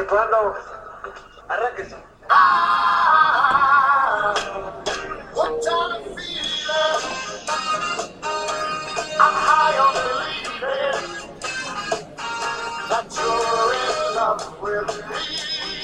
cuándo? Arránquese. What time feeling? I'm high on believing that you're in love with me.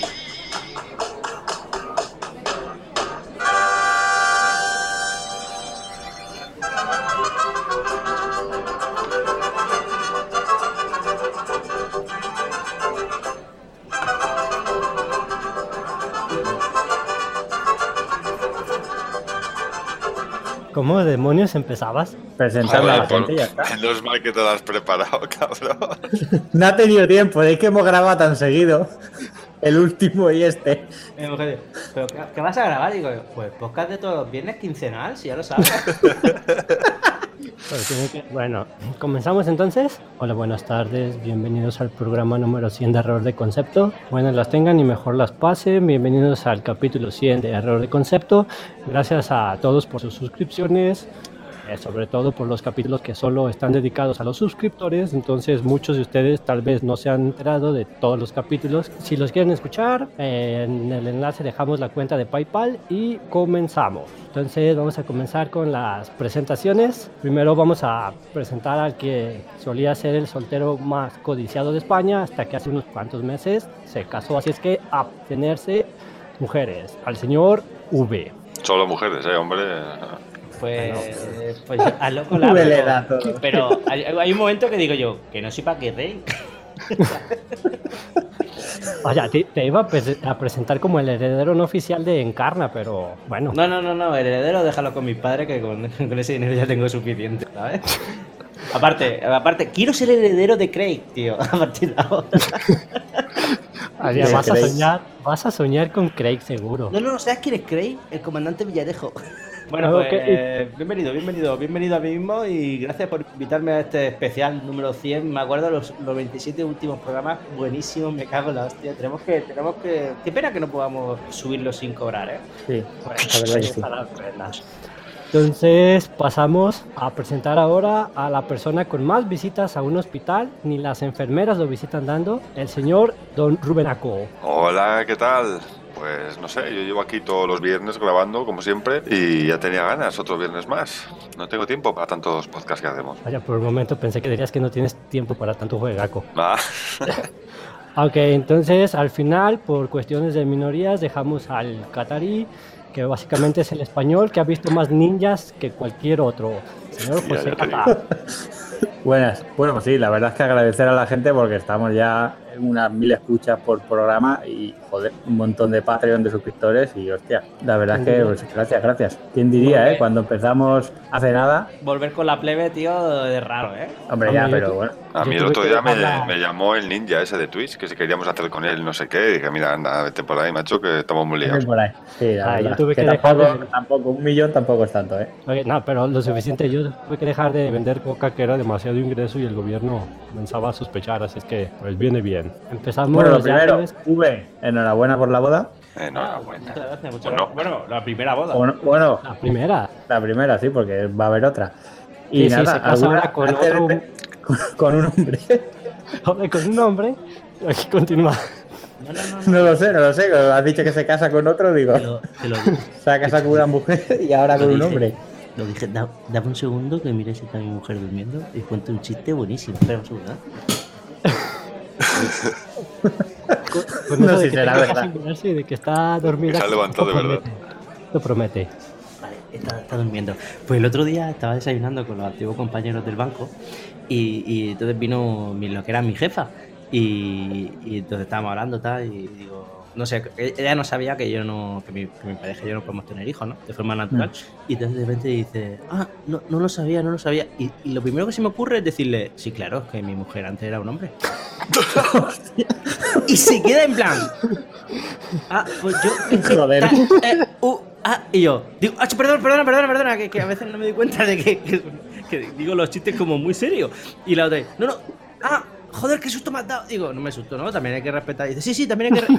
¿Cómo demonios empezabas? Presentando a la Joder, gente y ya está. Menos mal que te lo has preparado, cabrón. No ha tenido tiempo, es que hemos grabado tan seguido. El último y este. Mi mujer dice, ¿pero qué vas a grabar? Digo yo, pues podcast de todos los viernes quincenal, si ya lo sabes. Bueno, ¿comenzamos entonces? Hola, buenas tardes, bienvenidos al programa número 100 de Error de Concepto. Buenas las tengan y mejor las pasen. Bienvenidos al capítulo 100 de Error de Concepto. Gracias a todos por sus suscripciones, sobre todo por los capítulos que solo están dedicados a los suscriptores. Entonces muchos de ustedes tal vez no se han enterado de todos los capítulos. Si los quieren escuchar, en el enlace dejamos la cuenta de PayPal y comenzamos. Entonces vamos a comenzar con las presentaciones. Primero vamos a presentar al que solía ser el soltero más codiciado de España hasta que hace unos cuantos meses se casó, así es que abstenerse, mujeres, al señor V. Solo mujeres, hombre. Pues a loco largo. V le da todo. Pero hay un momento que digo yo, que no soy pa' que rey. Vaya, te iba a presentar como el heredero no oficial de Encarna, pero bueno. No, el heredero déjalo con mis padres, que con ese dinero ya tengo suficiente, ¿sabes? Aparte, quiero ser el heredero de Craig, tío, a partir de ahora. Oye, vas a soñar con Craig seguro. No, ¿sabes quién es Craig? El comandante Villarejo. Bueno, pues bienvenido a mí mismo y gracias por invitarme a este especial número 100. Me acuerdo los 27 últimos programas, buenísimos, me cago en la hostia. Tenemos que... Qué pena que no podamos subirlo sin cobrar, ¿eh? Sí, Bueno, la verdad que sí. Entonces pasamos a presentar ahora a la persona con más visitas a un hospital, ni las enfermeras lo visitan dando, el señor Don Rubenaco. Hola, ¿qué tal? Pues no sé, yo llevo aquí todos los viernes grabando, como siempre, y ya tenía ganas, otro viernes más. No tengo tiempo para tantos podcasts que hacemos. Vaya, por un momento pensé que dirías que no tienes tiempo para tanto juegaco. Ah. Ok, entonces al final, por cuestiones de minorías, dejamos al catarí, que básicamente es el español que ha visto más ninjas que cualquier otro. Señor Sí, José ya te Cata. Buenas. Bueno, sí, la verdad es que agradecer a la gente porque estamos ya en unas 1000 escuchas por programa y, joder, un montón de Patreon de suscriptores y, hostia, la verdad es que, pues, gracias. ¿Quién diría, cuando empezamos hace nada? Volver con la plebe, tío, de raro, ¿eh? Hombre, ya, pero bueno. A mí el otro día me llamó el ninja ese de Twitch, que si queríamos hacer con él no sé qué, y dije, mira, anda, vete por ahí, macho, que estamos muy liados. Por ahí. Sí, la verdad. Yo tuve que tampoco, 1 millón tampoco es tanto, ¿eh? Oye, no, pero lo suficiente. Yo tuve que dejar de vender coca, que era demasiado ingreso y el gobierno comenzaba a sospechar, así es que pues viene bien. Empezamos. Bueno, lo primero, V, enhorabuena por la boda. Enhorabuena. Muchas gracias. Bueno. Bueno, la primera boda. Bueno, La primera. sí, porque va a haber otra. Y Sí, nada, se casa ahora con otro. con un hombre. Hombre, con un hombre. Aquí continúa. No lo sé. Has dicho que se casa con otro, digo. Te lo digo. Se ha casado con una mujer y ahora con un hombre. Lo dije, dame un segundo que mire si está mi mujer durmiendo y cuento un chiste buenísimo. Espera un segundo, Con No eso sé de si que será te deja verdad. sin mirarse y de que está dormida. Que se ha levantado de verdad. Lo promete. Vale, está durmiendo. Pues el otro día estaba desayunando con los antiguos compañeros del banco y entonces vino lo que era mi jefa y entonces estábamos hablando tal y digo, no sé, ella no sabía que mi pareja y yo no podemos tener hijos, ¿no? De forma natural. Y entonces de repente dice, no lo sabía. Y lo primero que se me ocurre es decirle, sí, claro, es que mi mujer antes era un hombre. Y se queda en plan, pues yo... Joder. Y yo digo, perdona, que a veces no me doy cuenta de que digo los chistes como muy serios. Y la otra, no, joder, qué susto me has dado. Digo, no me asusto, ¿no? También hay que respetar. Y dice, sí, también hay que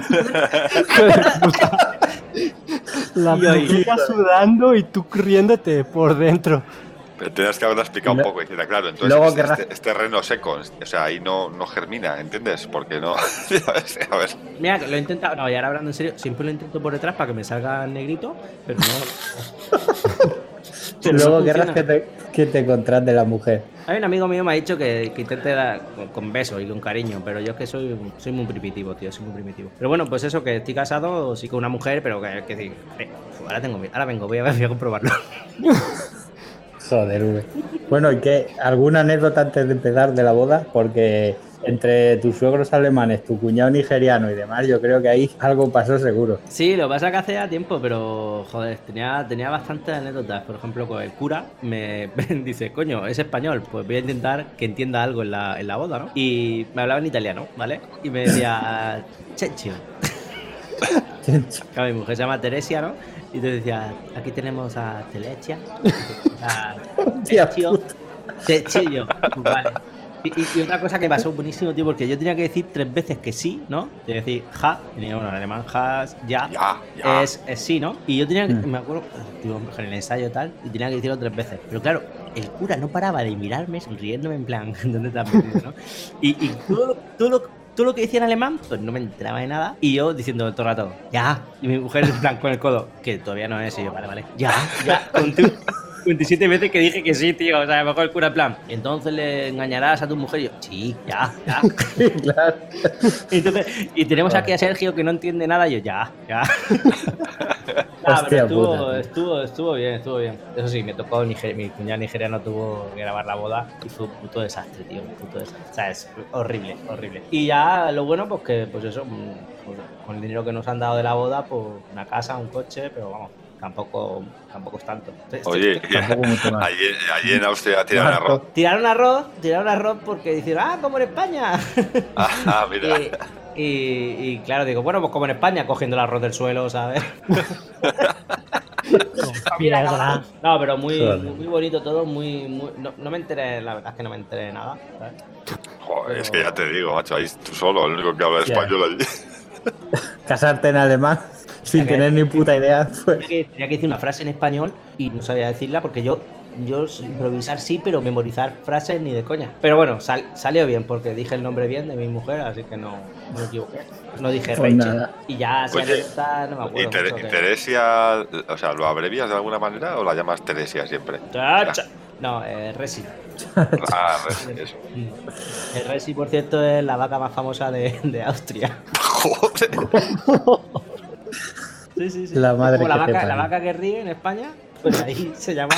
La chica sudando y tú riéndote por dentro. Tenías que haberlo explicado un poco. Y decir, claro, entonces luego es terreno seco. O sea, ahí no germina, ¿entiendes? Porque no. A ver. Mira, lo he intentado. No, y ahora hablando en serio, siempre lo intento por detrás para que me salga negrito, pero no. Pero luego no querrás funciona. que te contrate la mujer. Hay un amigo mío me ha dicho que intente dar con besos y con cariño, pero yo es que soy muy primitivo, tío, soy muy primitivo. Pero bueno, pues eso, que estoy casado, sí con una mujer, pero que sí, ahora vengo, voy a comprobarlo. Joder, Uve. Bueno, ¿y qué? ¿Alguna anécdota antes de empezar de la boda? Porque entre tus suegros alemanes, tu cuñado nigeriano y demás, yo creo que ahí algo pasó seguro. Sí, lo que pasa es que hace ya tiempo, pero joder, tenía bastantes anécdotas. Por ejemplo, con el cura me dice, coño, es español, pues voy a intentar que entienda algo en la boda, ¿no? Y me hablaba en italiano, ¿vale? Y me decía, Cecchio. Claro, mi mujer se llama Teresia, ¿no? Y te decía, aquí tenemos a Telesia, a Hostia Cecchio, puta. Cecchio, vale. Y otra cosa que pasó buenísimo, tío, porque yo tenía que decir 3 veces que sí, ¿no? Tenía que decir ja, y bueno, en alemán has, ya, Ya. es sí, ¿no? Y yo tenía que, me acuerdo, tío, en el ensayo tal, y tenía que decirlo 3 veces. Pero claro, el cura no paraba de mirarme, sonriéndome en plan, ¿dónde te has metido, no? Y todo lo que decía en alemán, pues no me enteraba de nada. Y yo diciendo todo el rato, ya. Y mi mujer en plan con el codo, que todavía no es. Y yo, vale, ya. Con 27 veces que dije que sí, tío. O sea, a lo mejor el cura en plan, entonces le engañarás a tu mujer. Y yo, sí, ya. Claro. Y tenemos aquí a Sergio que no entiende nada. Y yo, ya. Hostia Pero puta, estuvo bien. Eso sí, me tocó mi cuñado nigeriano tuvo que grabar la boda y fue un puto desastre, tío. O sea, es horrible. Y ya lo bueno, pues que, pues eso, pues, con el dinero que nos han dado de la boda, pues una casa, un coche, pero vamos, tampoco es tanto. Oye, Tampoco mucho más. allí en Austria tiran arroz. Tiraron arroz porque dijeron, como en España. Mira. Y claro, digo, bueno, pues como en España, cogiendo el arroz del suelo, ¿sabes? Piedra. No, pero muy bonito todo, no me enteré, la verdad es que no me enteré de nada, ¿sabes? Joder, es que ya te digo, macho, ahí tú solo, el único que habla español allí. Casarte en alemán sin tener ni puta idea. Pues. Tenía que decir una frase en español y no sabía decirla porque yo improvisar sí, pero memorizar frases ni de coña. Pero bueno, salió bien porque dije el nombre bien de mi mujer, así que no me equivoqué. No dije Pues Rachel. nada. Y ya se Oye, está, no me acuerdo. ¿Y mucho que- Teresia, o sea, lo abrevias de alguna manera o la llamas Teresia siempre? No, Resi. Eso. El Resi, por cierto, es la vaca más famosa de Austria. Joder. Sí. La madre Como que te la parió. vaca que ríe en España, pues ahí se llama.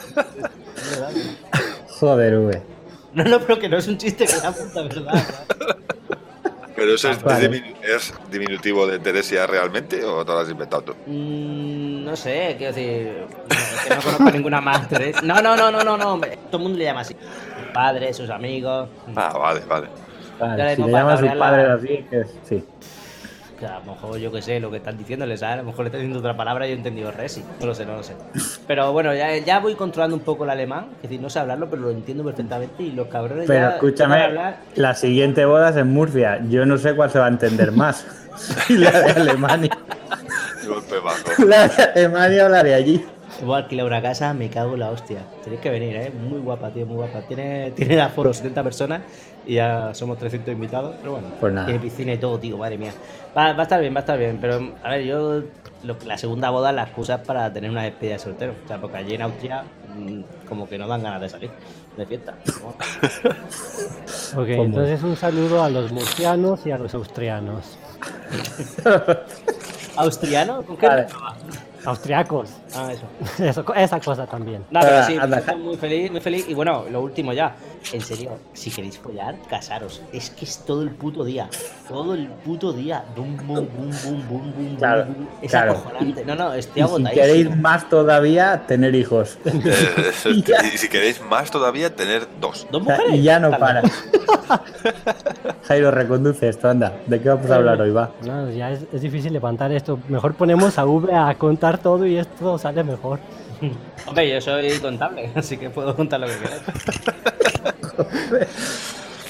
Joder, Uve. No, pero que no es un chiste, que es la puta verdad. ¿sabes? ¿Pero eso es, Vale. es diminutivo de Teresia realmente o te lo has inventado tú? No sé, quiero decir, es que no conozco ninguna más. No, hombre, todo el mundo le llama así. Sus padres, sus amigos. Vale. Vale, Ya si le le llaman a sus para padres la- así, que sí. Que a lo mejor yo que sé lo que están diciéndole, ¿sabes? A lo mejor le están diciendo otra palabra y yo he entendido Resi. No lo sé. Pero bueno, ya voy controlando un poco el alemán. Es decir, no sé hablarlo, pero lo entiendo perfectamente. Y los cabrones Pero ya escúchame, empiezan a hablar. la siguiente boda es en Murcia. Yo no sé cuál se va a entender más. Si la de Alemania. Golpe bajo. La de Alemania o la de allí. Voy a alquilar una casa, me cago en la hostia. Tenéis que venir, muy guapa, tío, muy guapa. Tiene aforo 70 personas y ya somos 300 invitados, pero bueno. Pues nada. Tiene piscina y todo, tío, madre mía. Va a estar bien. Pero, a ver, la segunda boda la excusa es para tener una despedida de soltero. O sea, porque allí en Austria como que no dan ganas de salir de fiesta. Ok, entonces un saludo a los murcianos y a los austrianos. ¿Austriano? ¿Con qué? Vale. Austriacos. Ah, eso. Esa cosa también. No, pero sí, Anda. estoy muy feliz. Y bueno, lo último ya. En serio, si queréis follar, casaros. Es que es todo el puto día. Todo el puto día. Bum, bum, bum, bum, bum, bum, Claro, bum. Es claro. acojonante. No, estoy Y si agotadísimo. queréis más todavía, tener hijos. Y si queréis más todavía, tener 2. ¿Dos O sea, mujeres? y ya no Tal para. vez. Jairo, reconduce esto, anda. ¿De qué vamos a hablar hoy, va? No, ya es difícil levantar esto. Mejor ponemos a V a contar todo y esto sale mejor. Hombre, yo soy contable, así que puedo contar lo que queráis.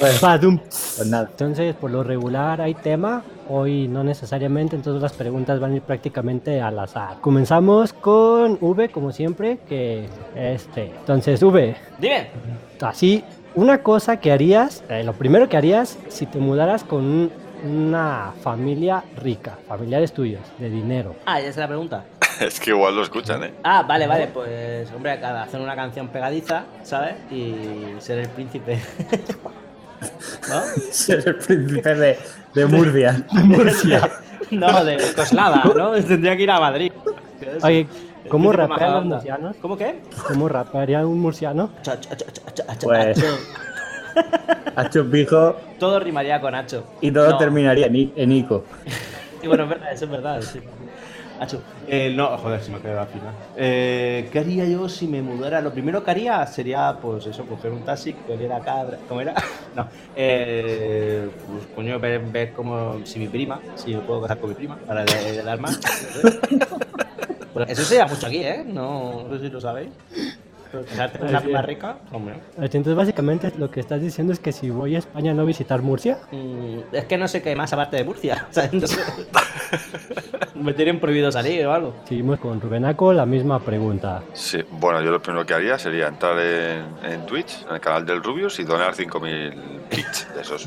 Badum. Pues nada. Entonces, por lo regular hay tema, hoy no necesariamente, entonces las preguntas van a ir prácticamente al azar. Comenzamos con V, como siempre, que Entonces, V, Dime. así, una cosa que harías, lo primero que harías si te mudaras con una familia rica, familiares tuyos, de dinero. Ah, ya es la pregunta. Es que igual lo escuchan, ¿eh? Ah, vale, pues hombre, hacer una canción pegadiza, ¿sabes? Y ser el príncipe. ¿No? Ser el príncipe de Murcia. Murcia. No, de Coslada, ¿no? Tendría que ir a Madrid. Oye, ¿cómo El príncipe rapean los Majadahonda. murcianos? ¿Cómo qué? ¿Cómo rapearía un murciano? Pues Hacho pijo Todo rimaría con Hacho. y todo No. terminaría en Ico. Y bueno, es verdad, eso es verdad, sí. Hacho. No, joder, se me ha quedado al final. ¿Qué haría yo si me mudara? Lo primero que haría sería, pues eso, coger un taxi que oliera a cabra. ¿Cómo era? No. Pues coño, ver cómo, si me puedo casar con mi prima, para de dar más. Bueno, eso se da mucho aquí, ¿eh? No sé si lo sabéis. Pero casarte con una prima rica, hombre. Entonces, básicamente, lo que estás diciendo es que si voy a España no visitar Murcia. Es que no sé qué más aparte de Murcia. ¿Sabes? No sé. Me tienen prohibido salir o algo. Seguimos con Rubenaco, la misma pregunta. Sí, bueno, yo lo primero que haría sería entrar en Twitch, en el canal del Rubius, y donar 5.000 bits de esos.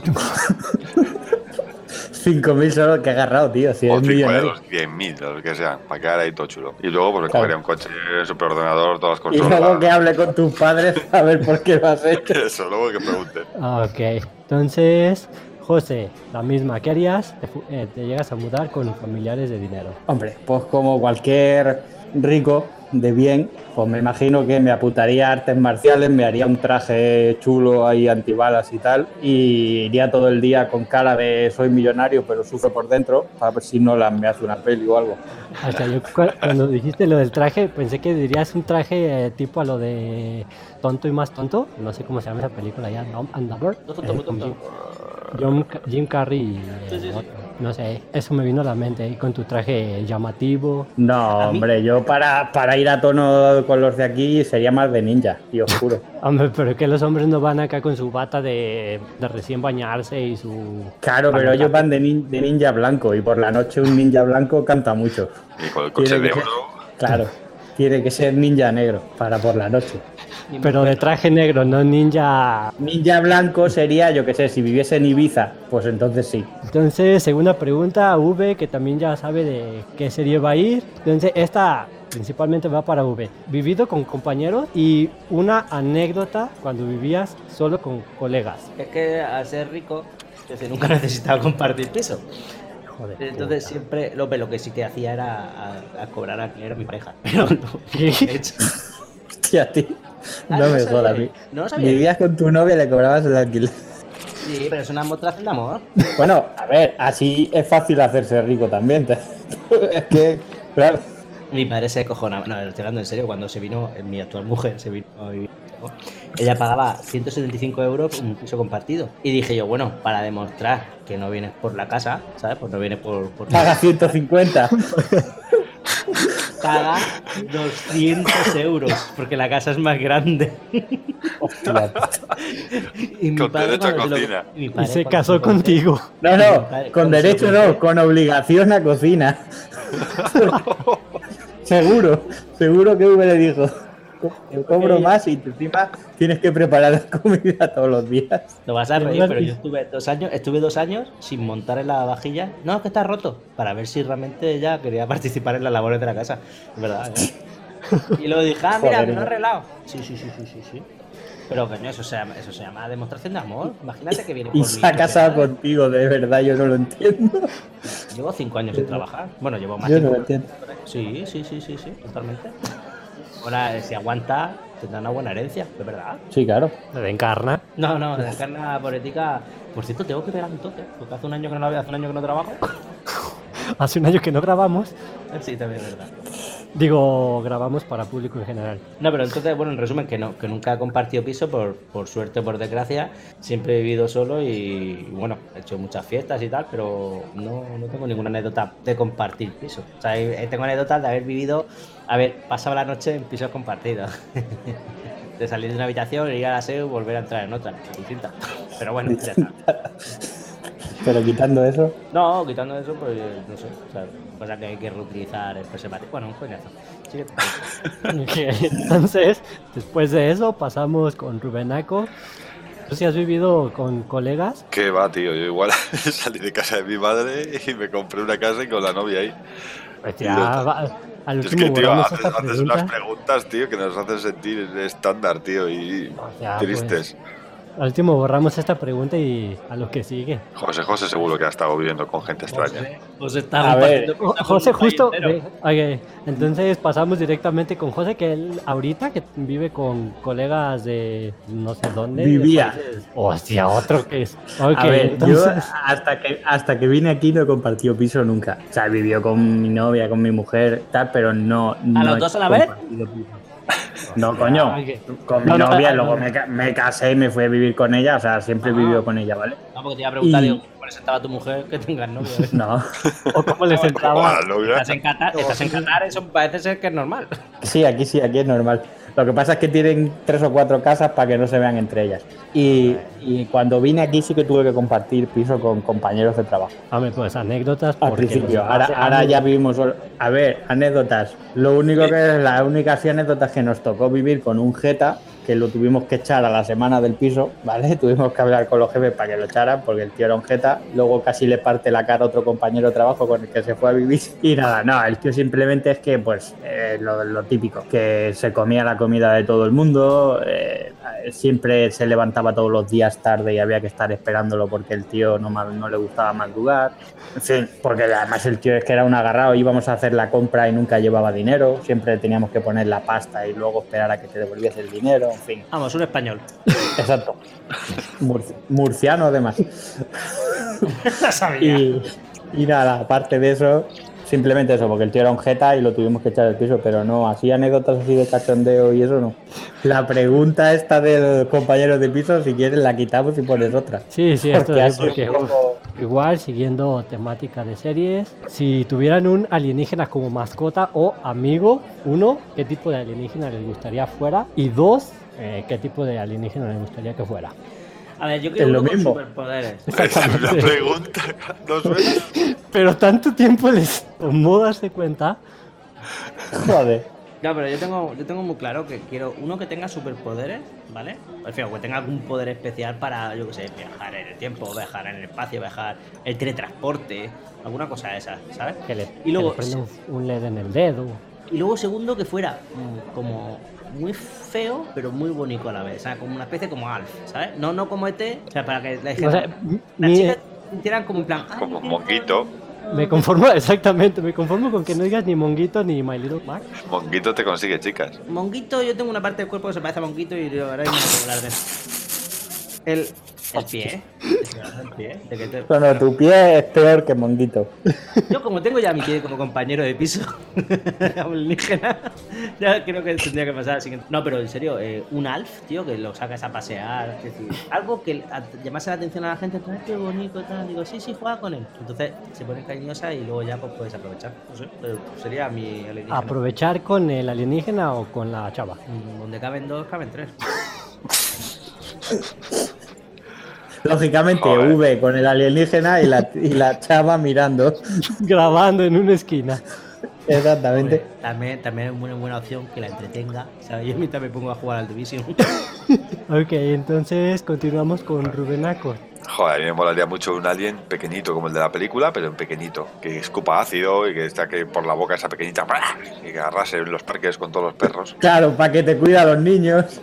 5.000 solo que he agarrado, tío. Si O es 5 millonario. euros, 100.000, los que sean, para quedar ahí todo chulo. Y luego, pues me Claro. cogería un coche, superordenador, todas las Y luego consolas. que hable con tus padres a ver por qué lo has hecho. Eso, luego que pregunten. Ok, entonces, José, la misma. ¿Qué harías? Te llegas a mudar con familiares de dinero. Hombre, pues como cualquier rico de bien, pues me imagino que me apuntaría a artes marciales, me haría un traje chulo ahí antibalas y tal, y iría todo el día con cara de soy millonario pero sufro por dentro, para ver si Nolan me hace una peli o algo. Hasta yo cuando dijiste lo del traje, pensé que dirías un traje tipo a lo de Tonto y Más Tonto. No sé cómo se llama esa película ya, Dumb and Dumber. No tonto, muy tonto. Jim Carrey y Sí. no sé, eso me vino a la mente ahí con tu traje llamativo. No, A mí- hombre, yo para ir a tono con los de aquí sería más de ninja, tío, os juro. Hombre, pero que los hombres no van acá con su bata de recién bañarse y su... Claro, pero ellos van de ninja blanco y por la noche un ninja blanco canta mucho. Y con el coche Tiene de que oro. Claro, tiene que ser ninja negro para por la noche. Pero de traje negro, no ninja. Ninja blanco sería, yo que sé, si viviese en Ibiza, pues entonces sí. Entonces, segunda pregunta, V, que también ya sabe de qué serie va a ir. Entonces, esta principalmente va para V. Vivido con compañeros y una anécdota cuando vivías solo con colegas. Es que al ser rico, es decir, nunca necesitaba compartir piso. Joder. Entonces puta. siempre lo que sí que hacía era a cobrar alquiler a mi pareja. Pero no. ¿Qué? De hecho, Hostia, tío. Ah, No no me sabía. jodas a mí. No lo sabía. Vivías con tu novia y le cobrabas el alquiler. sí, pero es una demostración de amor. Bueno, a ver, así es fácil hacerse rico también. Es que, claro. Mi padre se cojonaba, no, estoy hablando en serio, cuando se vino, mi actual mujer se vino a vivir, ¿no? Ella pagaba 175 euros un piso compartido. Y dije yo, bueno, para demostrar que no vienes por la casa, ¿sabes? Pues no vienes por Paga 150. paga 200 euros, porque la casa es más grande. Hostia. Y mi Con padre derecho a cuando se lo- cocina. y mi Y padre se cuando casó lo conté- contigo. No, Mi no, padre, con cuando se lo derecho conté- no, con obligación a cocina. seguro que V le dijo, yo cobro más y encima tienes que preparar la comida todos los días. Lo vas a Pero reír, no pero has yo estuve 2 años sin montar en la vajilla. No, es que está roto. Para ver si realmente ella quería participar en las labores de la casa. Es verdad, ¿eh? Y luego dije, ah, mira, Joder, que no he no. arreglado. Sí. Pero coño, eso se llama demostración de amor. Imagínate que viene por Y mí. se ha casado contigo, de verdad, yo no lo entiendo. Llevo 5 años sin trabajar. Bueno, llevo más Yo no tiempo. lo entiendo. Sí, totalmente. Ahora, si aguanta, tendrá una buena herencia, de verdad. Sí, claro. De encarna. No, de carne política. Por cierto, tengo que pegar un toque, porque hace un año que no la veo, hace un año que no trabajo. Hace un año que no grabamos. Sí, también es verdad. Digo, grabamos para público en general. No, pero entonces, bueno, en resumen, que nunca he compartido piso, por suerte o por desgracia. Siempre he vivido solo y, bueno, he hecho muchas fiestas y tal, pero no tengo ninguna anécdota de compartir piso. O sea, tengo anécdotas de haber pasado la noche en pisos compartidos. De salir de una habitación, ir a la SEU y volver a entrar en otra, distinta. Pero bueno, ya está. Pero quitando eso, No, quitando eso, pues no sé. O sea, cosa que hay que reutilizar el preservativo. Bueno, pues ya está. Sigue. Ok, entonces, después de eso, pasamos con Rubenaco. ¿Tú sí has vivido con colegas? ¿Qué va, tío? Yo igual salí de casa de mi madre y me compré una casa y con la novia ahí. Pues Y ya, ya al Es último que, tío, borramos haces, esta haces unas pregunta. preguntas, tío, que nos hacen sentir estándar, tío, y O sea, tristes. Al último borramos esta pregunta y a lo que sigue. José seguro que ha estado viviendo con gente extraña. Pues está A ver, repartiendo José, por un país justo. entero. Ok, entonces pasamos directamente con José, que él ahorita que vive con colegas de no sé dónde. de Vivía. países- Hostia, otro que es. Ok, a ver, yo entonces. hasta que vine aquí no he compartido piso nunca. O sea, vivió con mi novia, con mi mujer, tal, pero no. los he dos a la vez? compartido piso. No, coño. Ok. Con mi No, no, novia, no. luego me casé y me fui a vivir con ella. O sea, siempre he vivido con ella, ¿vale? No, porque te iba a preguntar, Y- digo, ¿cómo le sentaba a tu mujer que tengas novio? No. O cómo les Como entraba. a la novia. Estás en Qatar, eso parece ser que es normal. Sí, aquí es normal. Lo que pasa es que tienen 3 o 4 casas para que no se vean entre ellas. Y cuando vine aquí sí que tuve que compartir piso con compañeros de trabajo. Hombre, pues anécdotas. Al porque principio, los demás ahora eran- ya vivimos solo. A ver, anécdotas. Lo único que es la única así anécdota es que nos tocó vivir con un jeta que lo tuvimos que echar a la semana del piso, ¿vale? Tuvimos que hablar con los jefes para que lo echaran porque el tío era un jeta. Luego casi le parte la cara a otro compañero de trabajo con el que se fue a vivir. Y nada, no, el tío simplemente es que, pues, lo típico, que se comía la comida de todo el mundo, siempre se levantaba todos los días tarde y había que estar esperándolo porque el tío no le gustaba madrugar. En fin, porque además el tío es que era un agarrado, íbamos a hacer la compra y nunca llevaba dinero, siempre teníamos que poner la pasta y luego esperar a que te devolviese el dinero, en fin. Vamos, un español. Exacto. Murciano además. Lo sabía. Y nada, aparte de eso, simplemente eso, porque el tío era un jeta y lo tuvimos que echar del piso, pero no, así anécdotas así de cachondeo y eso no. La pregunta esta del compañero de piso, si quieres la quitamos y pones otra. Sí, sí, esto Porque es ha sido porque un poco- igual siguiendo temática de series, si tuvieran un alienígena como mascota o amigo, uno, ¿qué tipo de alienígena les gustaría fuera? Y dos, ¿qué tipo de alienígena les gustaría que fuera? A ver, yo Es quiero lo uno con mismo. superpoderes. Esa es la pregunta. ¿No suena? Pero tanto tiempo les tomó darse cuenta. Joder. No, pero yo tengo muy claro que quiero uno que tenga superpoderes, ¿vale? Prefiero que tenga algún poder especial para, yo qué sé, viajar en el tiempo, viajar en el espacio, viajar el teletransporte, alguna cosa de esas, ¿sabes? Que le, Y luego- que le prenda un LED en el dedo. Y luego segundo que fuera como muy feo, pero muy bonito a la vez, o sea, como una especie como Alf, ¿sabes? No como ET, o sea, para que la gente, O sea, las mi- chicas sintieran como en plan, "Ay, Como qué Monguito. me conformo, exactamente, me conformo con que no digas ni Monguito ni My Little Mac. Monguito te consigue, chicas. Monguito, yo tengo una parte del cuerpo que se parece a Monguito y ahora mismo no puedo hablar de él. El pie. El pie. De que te- Bueno, tu pie es peor que Monguito. Yo como tengo ya a mi pie como compañero de piso alienígena, ya creo que tendría que pasar al siguiente. No, pero en serio, un Alf, tío, que lo sacas a pasear, es decir, algo que llamase la atención a la gente, "Ay, qué bonito, tal". Digo, sí, juega con él. Entonces se pone cariñosa y luego ya pues puedes aprovechar. No sé, pero sería mi alienígena. ¿Aprovechar con el alienígena o con la chava? Donde caben dos, caben tres. Lógicamente, Joder. V con el alienígena y la chava mirando. Grabando en una esquina. Exactamente. También es una buena opción que la entretenga. ¿Sabes? Yo mientras me pongo a jugar al Division. Ok, entonces continuamos con Rubenaco. Joder, a mí me molaría mucho un alien pequeñito como el de la película, pero en pequeñito. Que escupa ácido y que está que por la boca esa pequeñita ¡bra! Y que arrase en los parques con todos los perros. Claro, para que te cuida a los niños.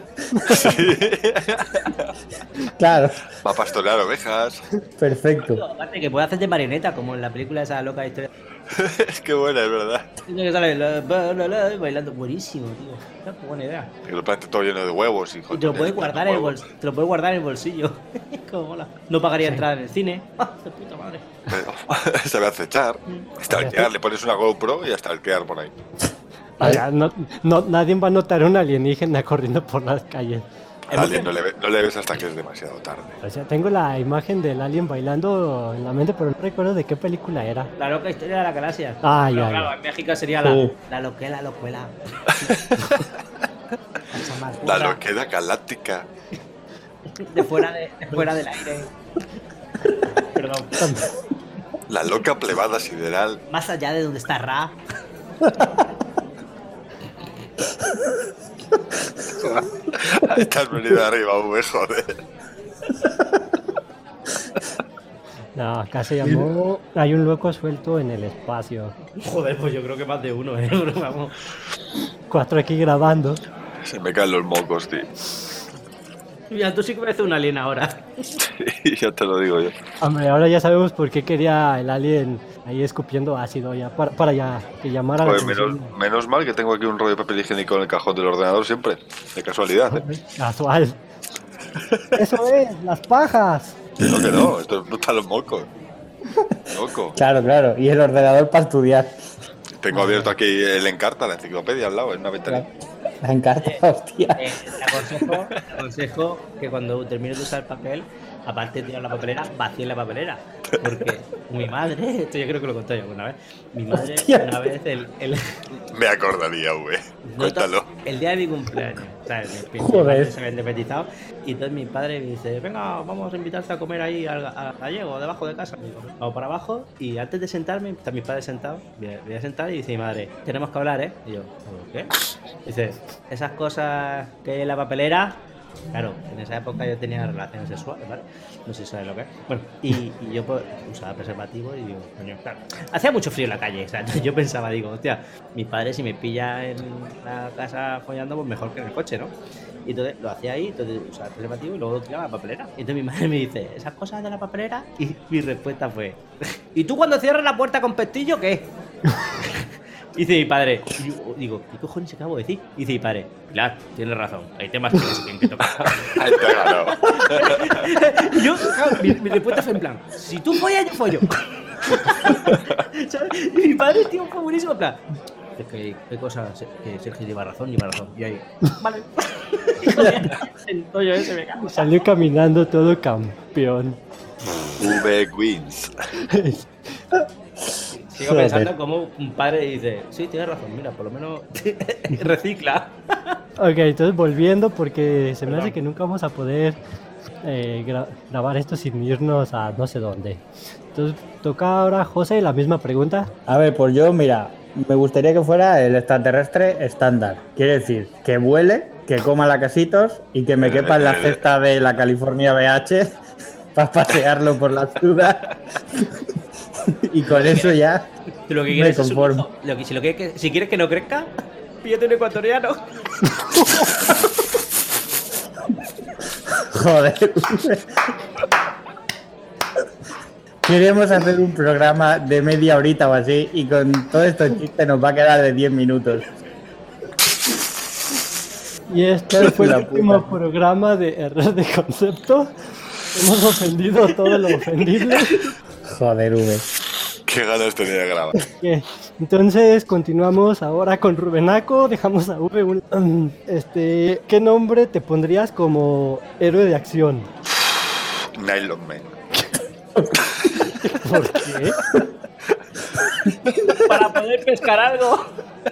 Claro, Va a pastorear ovejas. perfecto. Aparte que puede hacer de marioneta, como en la película esa loca historia. Es que buena, es verdad. Que sale bailando. Buenísimo, tío. Qué buena idea. Que lo plante todo lleno de huevos. Y te lo puedes guardar en el bolsillo. Como mola. No pagaría entrada en el cine. ¡Ah, de puta madre! Se va a acechar. Stalkear, le pones una GoPro y a stalkear por ahí. O sea, nadie va a notar un alienígena corriendo por las calles. Al alien no le ves hasta que es demasiado tarde. O sea, tengo la imagen del alien bailando en la mente, pero no recuerdo de qué película era. La loca historia de la galaxia. Ah, Pero ya, claro, ya. en México sería Sí. la locuela. La loquera galáctica. de fuera del aire. Perdón. La loca plebada sideral. Más allá de donde está Ra. Estás venido arriba, joder. No, acá se llamó Hay un loco suelto en el espacio. Joder, pues yo creo que más de uno, vamos. 4 aquí grabando. Se me caen los mocos, tío. Mira, tú sí que me haces un alien ahora. Ya te lo digo yo. Hombre, ahora ya sabemos por qué quería el alien ahí escupiendo ácido ya para ya que llamara la Pues atención. menos mal que tengo aquí un rollo de papel higiénico en el cajón del ordenador siempre. De casualidad, ¿eh? Casual. Eso es, las pajas. No, que no, esto no está los mocos. Loco. Claro. Y el ordenador para estudiar. Tengo abierto aquí el Encarta, la enciclopedia al lado, en una ventana. La encarta, hostia. Te aconsejo que cuando termines de usar el papel, aparte de tirar la papelera, vacíes la papelera. Porque mi madre, esto yo creo que lo conté yo alguna vez. Mi madre, Hostia. una vez, Me acordaría, güey. Cuéntalo. el día de mi cumpleaños, ¿sabes? Mi Joder. padre se había independizado. Y entonces mi padre me dice: venga, vamos a invitarte a comer ahí al gallego, debajo de casa. Digo, vamos para abajo. Y antes de sentarme, está mi padre sentado. Voy a sentar y dice mi madre: tenemos que hablar, ¿eh? Y yo: ¿qué? Dice: esas cosas que hay en la papelera. Claro, en esa época yo tenía relaciones sexuales, ¿vale? No sé si sabes lo que es. Bueno, y yo pues, usaba preservativo y digo, coño, claro. Hacía mucho frío en la calle, o sea, yo pensaba, digo, hostia, mi padre si me pilla en la casa follando, pues mejor que en el coche, ¿no? Y entonces lo hacía ahí, entonces usaba el preservativo y luego lo tiraba a la papelera. Y entonces mi madre me dice, ¿esas cosas de la papelera? Y mi respuesta fue, ¿y tú cuando cierras la puerta con pestillo qué? Y dice mi padre, y yo digo, ¿qué cojones acabo de decir? Y dice mi padre, Pilar, tienes razón, hay temas que no se tienen que tocar. Ahí te he ganado. Y yo, claro, mi respuesta fue en plan, si tú follas, yo follo. ¿Sabes? Y mi padre, tío, fue buenísimo, en plan, es que hay cosas que Sergio lleva razón. Y ahí, vale. El tollo ese me cago. Salió caminando todo campeón. V Queens. Sigo pensando como un padre dice, sí, tienes razón, mira, por lo menos recicla. Ok, entonces volviendo porque se me hace que nunca vamos a poder grabar esto sin irnos a no sé dónde. Entonces toca ahora, José, la misma pregunta. A ver, pues yo, mira, me gustaría que fuera el extraterrestre estándar. Quiere decir, que vuele, que coma lacasitos y que me quepa en la cesta de la California BH para pasearlo por la ciudad. Y con eso ya Tú lo que me quieres es conformo. si quieres que no crezca, pídete un ecuatoriano. Joder. Queremos hacer un programa de media horita o así y con todo estos chistes nos va a quedar de 10 minutos. Y este fue el La último puta. programa de Error de Concepto. Hemos ofendido todo lo ofendible. Joder, V. Qué ganas tenía de grabar. Ok, entonces continuamos ahora con Rubenaco. Dejamos a V ¿qué nombre te pondrías como héroe de acción? Nylon Man. ¿Por qué? Para poder pescar algo.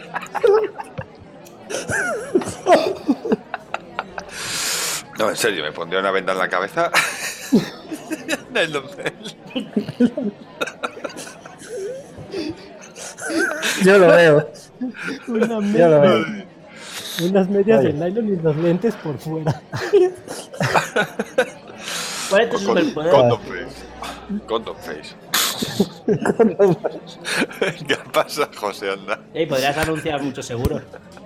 No, en serio, me pondría una venda en la cabeza. Nylon Man. Yo lo veo. Una Yo lo media- veo. unas medias de Oye. nylon y los lentes por fuera. ¿Cuál es tu superpoder? Condom face. ¿Qué pasa, José? Anda. Ey, podrías anunciar muchos seguros.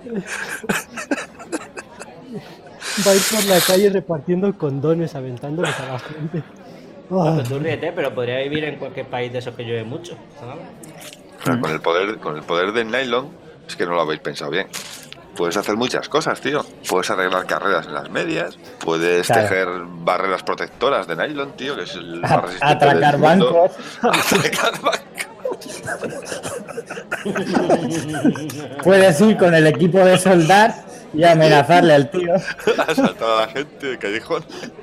Va a ir por la calle repartiendo condones, aventándolos a la gente. Ah, Pues tú ríete, pero podría vivir en cualquier país de esos que llueve mucho. ¿sabes? Claro, con el poder del nylon, es que no lo habéis pensado bien. Puedes hacer muchas cosas, tío. Puedes arreglar carreras en las medias, puedes Claro. tejer barreras protectoras de nylon, tío, que es el más resistente Atracar del mundo. bancos. Atracar bancos. Puedes ir con el equipo de soldar y amenazarle al tío. Asaltar a la gente de callejón.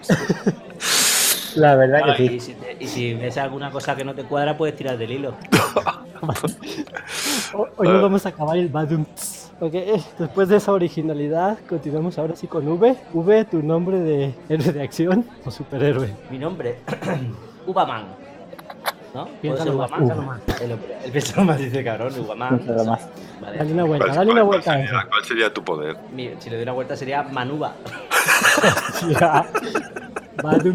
La verdad Ah, que sí. y si ves alguna cosa que no te cuadra, puedes tirar del hilo. Hoy no vamos a acabar el Badum. Ok, después de esa originalidad, continuamos ahora sí con V. V, tu nombre de héroe de acción o superhéroe. Mi nombre, Ubaman. ¿No? Piénsalo ¿Puede más, ser piénsalo Ubaman? El piénsalo más dice cabrón, Ubaman. Piénsalo más. Vale. Dale una vuelta, dale una vuelta. ¿Cuál sería tu poder? Si le doy una vuelta sería Manuba. Ya. Badum.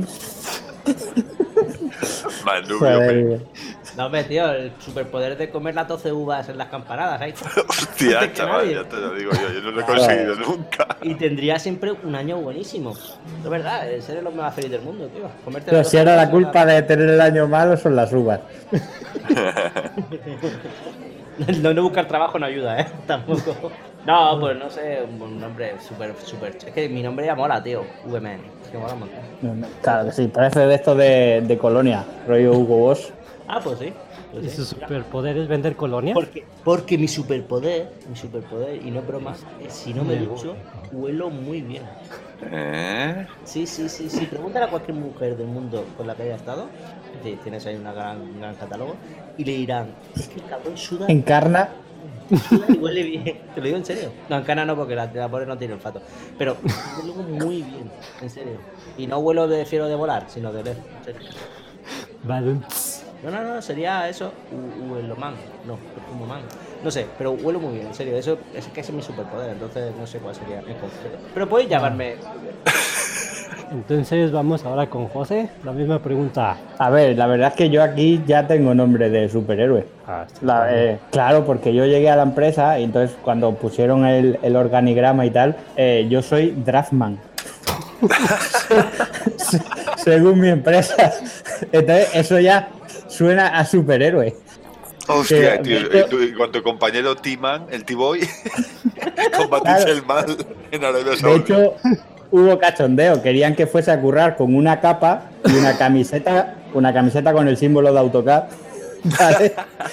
Manubio. Joder. No, hombre, tío, el superpoder de comer las 12 uvas en las campanadas. Ahí. Hostia, Antes que chaval, nadie. ya te lo digo yo no lo he conseguido nunca. Y tendría siempre un año buenísimo. De verdad, ser lo más feliz del mundo, tío. Comerte Pero las si 12 ahora la uvas culpa de tener el año malo son las uvas. No buscar trabajo no ayuda, ¿eh? Tampoco. No, pues no sé, un nombre súper. Es que mi nombre ya mola, tío. VMN. Es que mola un montón. Claro que sí, parece de esto de Colonia, rollo Hugo Boss. Ah, pues sí. Pues ¿Y sí. su superpoder es vender colonia? Porque mi superpoder, y no es broma, si no me ducho, huelo muy bien. Sí. Pregúntale a cualquier mujer del mundo con la que haya estado, tienes ahí un gran catálogo, y le dirán, es que el cabrón suda Encarna. y huele bien. Te lo digo en serio. No, en cana no, porque la pobre no tiene olfato. Pero huelo muy bien, en serio. Y no huelo de fiero de volar, sino de oler, en serio. Badum. No, sería eso, Hueloman, no, Perfumoman, no sé, pero huelo muy bien, en serio, eso es que ese es mi superpoder, entonces no sé cuál sería en concreto. Pero podéis llamarme... Entonces vamos ahora con José. La misma pregunta. A ver, la verdad es que yo aquí ya tengo nombre de superhéroe. Claro, porque yo llegué a la empresa y entonces cuando pusieron el organigrama y tal, yo soy Draftman. Según mi empresa. Entonces eso ya suena a superhéroe. Hostia, Que- tío, y con tu compañero T-Man, el T-Boy, combatiste Claro. el mal en Arabia De Saudí. hecho, hubo cachondeo. Querían que fuese a currar con una capa y una camiseta con el símbolo de AutoCAD. ¿Vale?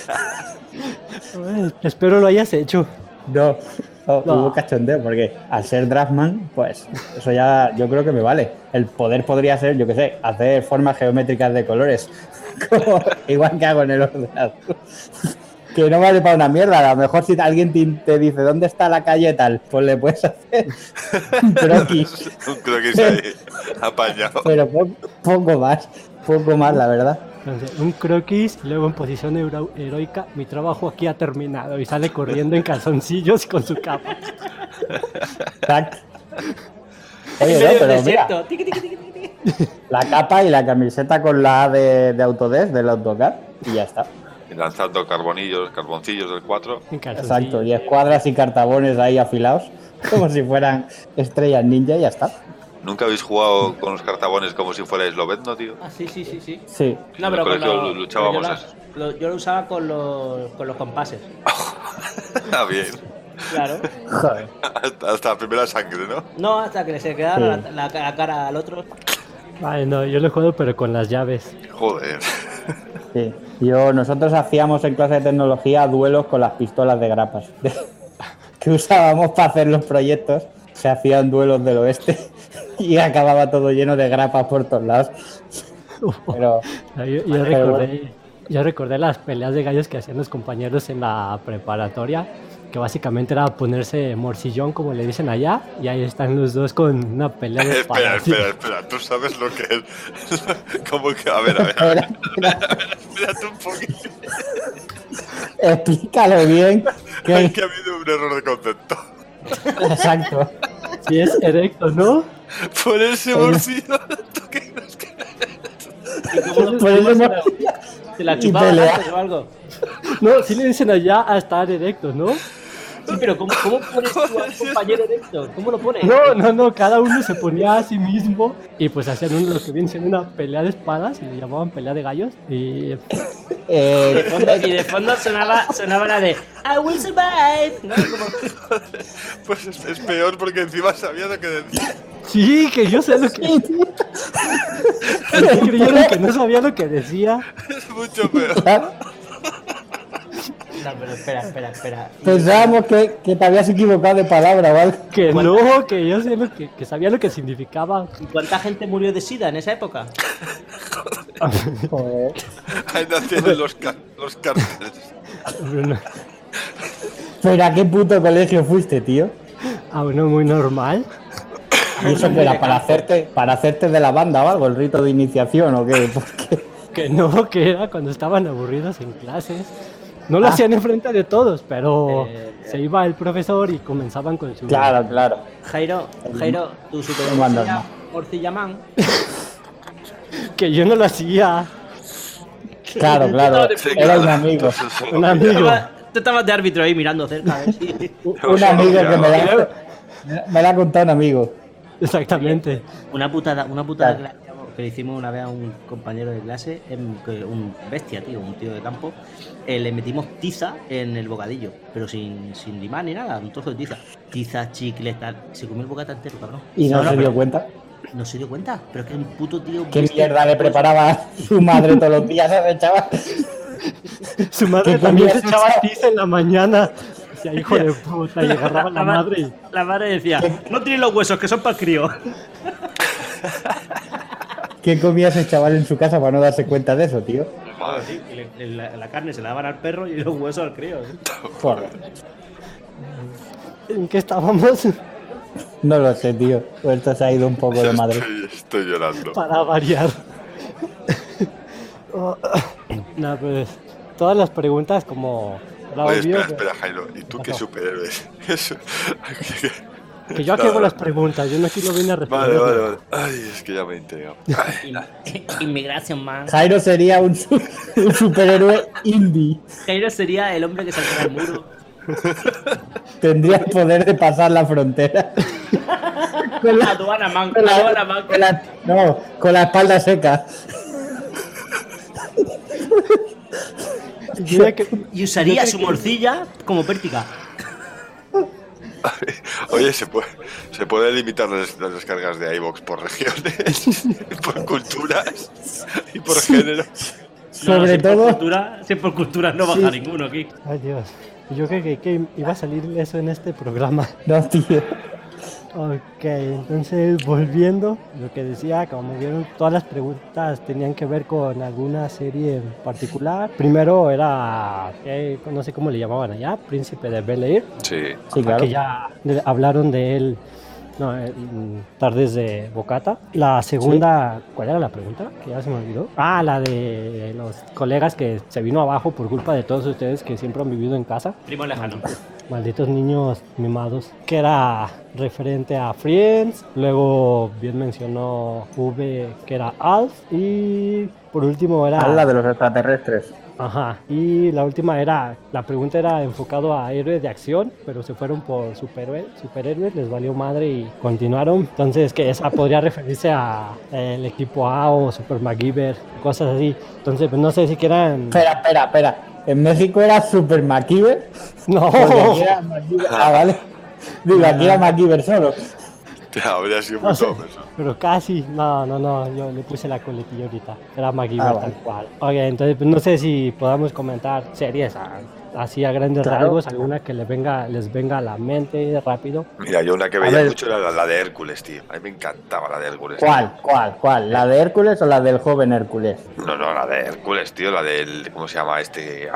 Espero lo hayas hecho. No, No. hubo cachondeo porque al ser Draftman, pues eso ya yo creo que me vale. El poder podría ser, yo qué sé, hacer formas geométricas de colores, igual que hago en el ordenador. Que no vale para una mierda. A lo mejor si alguien te dice dónde está la calle tal, pues le puedes hacer un croquis, Un croquis ahí, apañado. pero poco más, la verdad. Entonces, un croquis, y luego en posición heroica, mi trabajo aquí ha terminado. Y sale corriendo en calzoncillos con su capa. Tac. En Oye, medio no, del pero mira, desierto. Tiqui, tiqui, tiqui, tiqui. la capa y la camiseta con la A de Autodesk, del AutoCAD, y ya está. Y lanzando carboncillos del 4. En calzoncillos. Exacto, y escuadras y cartabones ahí afilados, como si fueran estrellas ninja y ya está. ¿Nunca habéis jugado con los cartabones como si fuerais Lobezno, tío? Ah, sí. Sí, No, En pero el con colegio los... luchábamos yo lo usaba con los compases. Ah, bien. Claro. joder. Hasta la primera sangre, ¿no? No, hasta que le se quedara Sí. la cara al otro. Ay, no, yo lo juego pero con las llaves. Joder. Sí. Nosotros hacíamos en clase de tecnología duelos con las pistolas de grapas que usábamos para hacer los proyectos. Se hacían duelos del oeste y acababa todo lleno de grapas por todos lados. Pero Yo recordé las peleas de gallos que hacían los compañeros en la preparatoria, que básicamente era ponerse morcillón, como le dicen allá, y ahí están los dos con una pelea de Espera, espadas. ¿tú sabes lo que es? ¿Cómo que? A ver. Espérate un poquito. explícalo bien. Es que ha habido un error de concepto. Exacto. Si es erecto, ¿no? Ponerse bolsillo. Por eso no- ¿Se la Y chupaba pelea. antes o algo? No, sí le dicen allá a estar erecto, ¿no? Sí, pero ¿cómo pones tú a un compañero erecto? ¿Cómo lo pones? No, cada uno se ponía a sí mismo y pues hacían lo que viene siendo una pelea de espadas y le llamaban pelea de gallos y Y de fondo sonaba la de I will survive, ¿no? Como... Pues es peor porque encima sabía lo que decía. sí, que yo sé lo que... ¿Por qué creyeron que no sabía lo que decía? Es mucho peor. No, pero espera. Pensábamos que te habías equivocado de palabra o algo. Que no, que yo sé que sabía lo que significaba. ¿Y cuánta gente murió de sida en esa época? Joder. Ahí nacieron los cárteles. Bruno. ¿Pero a qué puto colegio fuiste, tío? A uno muy normal. ¿Y eso que era para hacerte de la banda o algo, el rito de iniciación o qué? ¿Por qué? Que no, que era cuando estaban aburridos en clases. No lo hacían enfrente de todos, pero se iba el profesor y comenzaban con su... Claro. Jairo, tu super No mandas más. Morcilla Man. Que yo no lo hacía. Claro. Era un amigo. Un amigo. Tú estabas de árbitro ahí mirando cerca. Un amigo que me la ha contado un amigo. Exactamente. Una putada que le hicimos una vez a un compañero de clase, un bestia, tío, un tío de campo. Le metimos tiza en el bocadillo, pero sin limar ni nada, un trozo de tiza. Tiza, chicle, tal. Se comió el bocata entero, cabrón. ¿Y no se dio cuenta? No se dio cuenta, pero es que un puto tío. ¿Qué mierda le preparaba su madre todos los días a ese chaval? Su madre ¿Qué también se comías echaba esa? tiza en la mañana. Decía, hijo de puta, y agarraba la madre. La madre decía, no tienes los huesos, que son para el crío. ¿Qué comía ese chaval en su casa para no darse cuenta de eso, tío? Sí, y la carne se la daban al perro y los huesos al crío. Joder. ¿En qué estábamos? No lo sé, tío. Pues esto se ha ido un poco de madre. Estoy llorando. Para variar. No, pues todas las preguntas como la Oye, obvio, espera, Jairo. ¿Y tú qué pasó? superhéroes? Eso. que yo aquí hago las preguntas, yo no aquí lo vine a responder. Vale. Ay, es que ya me he integrado. Inmigración Man. Jairo sería un superhéroe indie. Jairo sería el hombre que saltaba el muro. Tendría el poder de pasar la frontera. Con la, Aduana Man. con la espalda seca. Y usaría su morcilla como pértiga. Oye, ¿se puede limitar las descargas de iVoox por regiones, por culturas y por género? Sobre todo. Si por cultura no baja ninguno aquí. Ay, Dios. Yo creo que iba a salir eso en este programa. No, tío. Ok, entonces volviendo, lo que decía, como vieron, todas las preguntas tenían que ver con alguna serie en particular. Primero era, no sé cómo le llamaban allá, Príncipe de Bel-Air, Sí. Sí, claro. que ya hablaron de él, no, en Tardes de Bocata. La segunda, ¿cuál era la pregunta? Que ya se me olvidó. Ah, la de los colegas que se vino abajo por culpa de todos ustedes que siempre han vivido en casa. Primo lejano. Malditos niños mimados. Que era referente a Friends. Luego bien mencionó V, que era Alf. Y por último era... Habla de los extraterrestres. Ajá. Y la última era... La pregunta era enfocado a héroes de acción. Pero se fueron por superhéroes. Les valió madre y continuaron. Entonces que esa podría referirse a el equipo A o Super MacGyver. Cosas así. Entonces pues no sé si quieran... Espera. En México era Super MacGyver. No. Porque aquí era MacGyver. Ah, vale. Digo, aquí era MacGyver solo. Habría sido No muy sé, top eso. pero casi, no, yo le puse la coletilla ahorita, era MacGyver vale. tal cual. Ok, entonces pues, no sé si podamos comentar series así a grandes Claro. rasgos, alguna que les venga a la mente rápido. Mira, yo una que A veía ver. mucho era la de Hércules, tío. A mí me encantaba la de Hércules. ¿Cuál? ¿La de Hércules o la del joven Hércules? No, la de Hércules, tío. La del... ¿Cómo se llama este?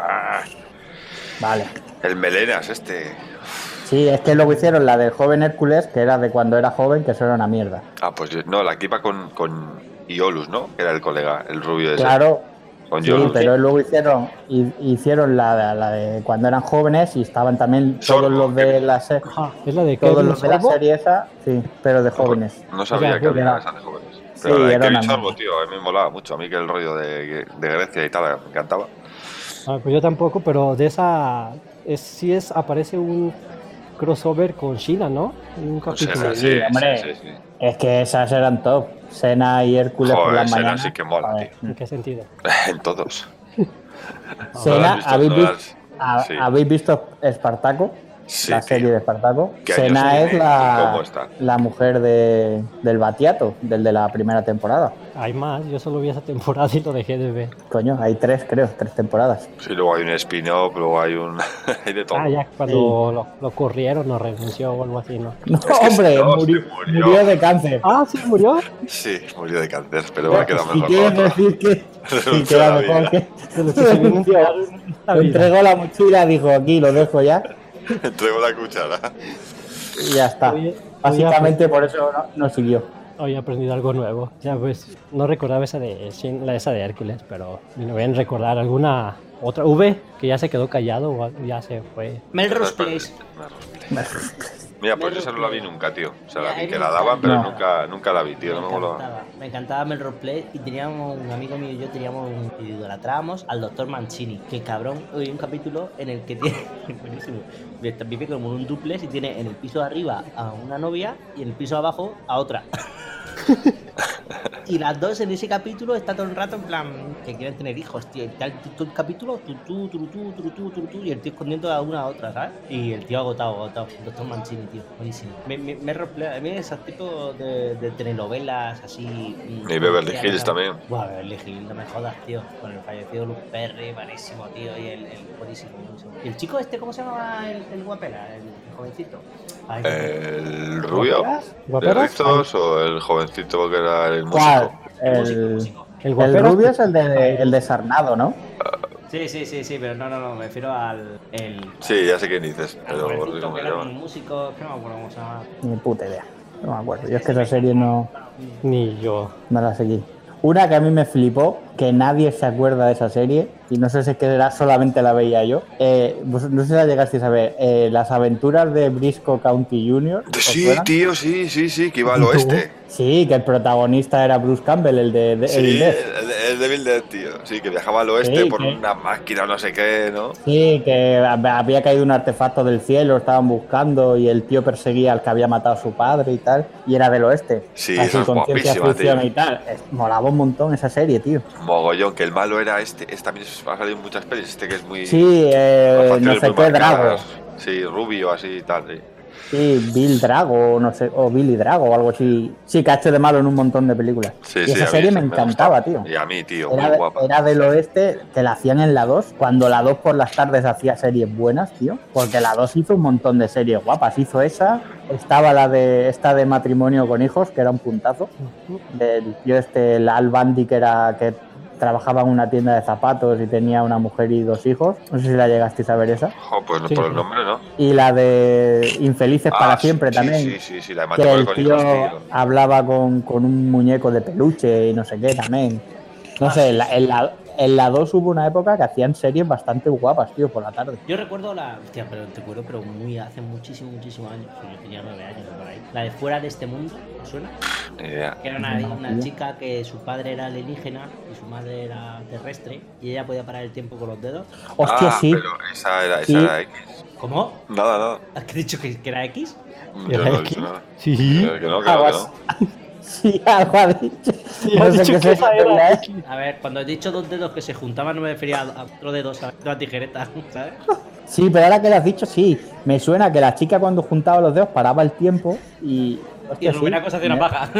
Vale. El Melenas, este. Sí, es que luego hicieron la del joven Hércules, que era de cuando era joven, que eso era una mierda. Ah, pues no, la que iba con Iolus, ¿no? Que era el colega, el rubio de ese. Claro, Con sí, Iolus. pero luego hicieron la de cuando eran jóvenes y estaban también todos Sorbo, los de que- la serie. Ajá, es la de Todos Kevin los de la Sorbo. serie esa, sí, pero de jóvenes. No sabía Ya, que había era- esa de jóvenes. Sí, Pero la de era Kevin una Sorbo, mierda. tío, a mí me molaba mucho. A mí que el rollo de Grecia y tal me encantaba. Ah, pues yo tampoco, pero de esa aparece un crossover con Sheila, ¿no? En un Con capítulo. Sena, Sí, hombre. sí. Es que esas eran top. Sena y Hércules por Joder, las Sena mañanas. sí que mola, Joder. ¿En qué sentido? En todos. Sena, visto? ¿habéis, ¿No visto, las- sí. ¿habéis visto Espartaco? Sí, La serie tío. de Espartaco. ¿Qué años Sena tiene? es ¿Cómo está? la mujer del Batiato, del de la primera temporada. Hay más, yo solo vi esa temporada y lo dejé de ver. Coño, hay tres temporadas. Sí, luego hay un spin-off, luego hay un... hay de todo. Ah, ya cuando lo corrieron o renunció o algo así, ¿no? No, que hombre, sí, no, murió, se murió. murió de cáncer. Ah, sí, murió. Sí, murió de cáncer, pero va a quedar Si mejor. quieres con otra. decir que sí, Renunció queda a la mejor vida. que De los que se vienen renunció. a la vida. Entregó la mochila, dijo aquí lo dejo ya. Entrego la cuchara. Y ya está. Oye, Básicamente por eso no siguió. Hoy he aprendido algo nuevo. Ya pues, no recordaba esa esa de Hércules, pero me voy a recordar alguna otra. V, que ya se quedó callado o ya se fue. Melrose Place. Mira, pues esa no la vi nunca, tío. O sea, la vi Mira, que la daban, pero no. nunca la vi, tío. No me molaba. Me encantaba Melrose Place y teníamos un amigo mío y yo idolatrábamos al Dr. Mancini, que el cabrón, hay un capítulo en el que tiene, buenísimo, vive como en un duplex y tiene en el piso de arriba a una novia y en el piso de abajo a otra. Y las dos en ese capítulo está todo el rato en plan que quieren tener hijos, tío. Y tal, todo el capítulo, tú, y el tío escondiendo a una a otra, ¿sabes? Y el tío agotado. Doctor Mancini, tío, buenísimo. A mí esos tipos de telenovelas así. Y Beverly Hills también. Buah, Beverly Hills, no me jodas, tío. Con el fallecido Luke Perry, buenísimo, tío. Y el buenísimo. Y el chico este, ¿cómo se llama el guapera? El jovencito. Ay, ¿El rubio? ¿De ¿Guaperas? Rizos o el jovencito que era el músico? ¿Cuál? músico. El El guaperas, rubio es el de Sarnado, ¿no? Sí, pero no, me refiero al. Sí, ya sé quién dices, Al pero no sé jovencito cómo que se era llama. un músico, que no me acuerdo cómo se llama. Ni puta idea. No me acuerdo. Yo es que esa serie no ni yo. la seguí. Una que a mí me flipó, que nadie se acuerda de esa serie, y no sé si es que era solamente la veía yo. No sé si la llegasteis a ver. Las aventuras de Briscoe County Jr. ¿os Sí, suenan? tío, sí, que iba al oeste. Sí, que el protagonista era Bruce Campbell, el de Sí, Evil Dead. el Devil Dead, tío. Sí, que viajaba al oeste Sí, por que- una máquina o no sé qué, ¿no? Sí, que había caído un artefacto del cielo, lo estaban buscando y el tío perseguía al que había matado a su padre y tal, y era del oeste. Sí, así esa es con ciencia guapísima, ficción tío. y tal. Molaba un montón esa serie, tío. Mogollón, que el malo era este. También ha salido en muchas pelis, que es muy. Sí, las no facciones sé muy qué Drago. marcadas. Sí, rubio, así y tal, sí. Sí, Bill Drago, no sé, o Billy Drago o algo así. Sí, que ha hecho de malo en un montón de películas. Sí, y sí, esa a mí serie sí me encantaba, tío. Y a mí, tío, Era, muy guapa. era del oeste, que la hacían en la 2, cuando la 2 por las tardes hacía series buenas, tío. Porque la 2 hizo un montón de series guapas. Hizo esa, estaba esta de matrimonio con hijos, que era un puntazo. Del tío el Al Bundy, que trabajaba en una tienda de zapatos y tenía una mujer y 2 hijos. No sé si la llegasteis a ver esa. Jo, pues Sí, por sí. el nombre, ¿no? Y la de Infelices para siempre sí, también. Sí, la de Que matrimonio el con tío hijos, tío. hablaba con un muñeco de peluche y no sé qué también. No sé, en la 2 hubo una época que hacían series bastante guapas, tío, por la tarde. Yo recuerdo hostia, pero te acuerdo, pero muy hace muchísimos años, yo tenía 9 años o por ahí. La de Fuera de este mundo, ¿os suena? Ni idea. Que era una chica que su padre era alienígena y su madre era terrestre y ella podía parar el tiempo con los dedos. Hostia, sí. Pero esa Sí. era X. ¿Cómo? Nada. ¿Has dicho que era X? Yo ¿Era no he X? dicho nada. Sí. Que no. Sí, algo ha dicho. Sí, ha dicho que esa era X. A ver, cuando he dicho 2 dedos que se juntaban no me refería a otro dedo, ¿sabes? Una tijereta, ¿sabes? Sí, pero ahora que lo has dicho, sí. Me suena que la chica cuando juntaba los dedos paraba el tiempo y. Y Hostia, Rubén sí. Acosta hacía una paja.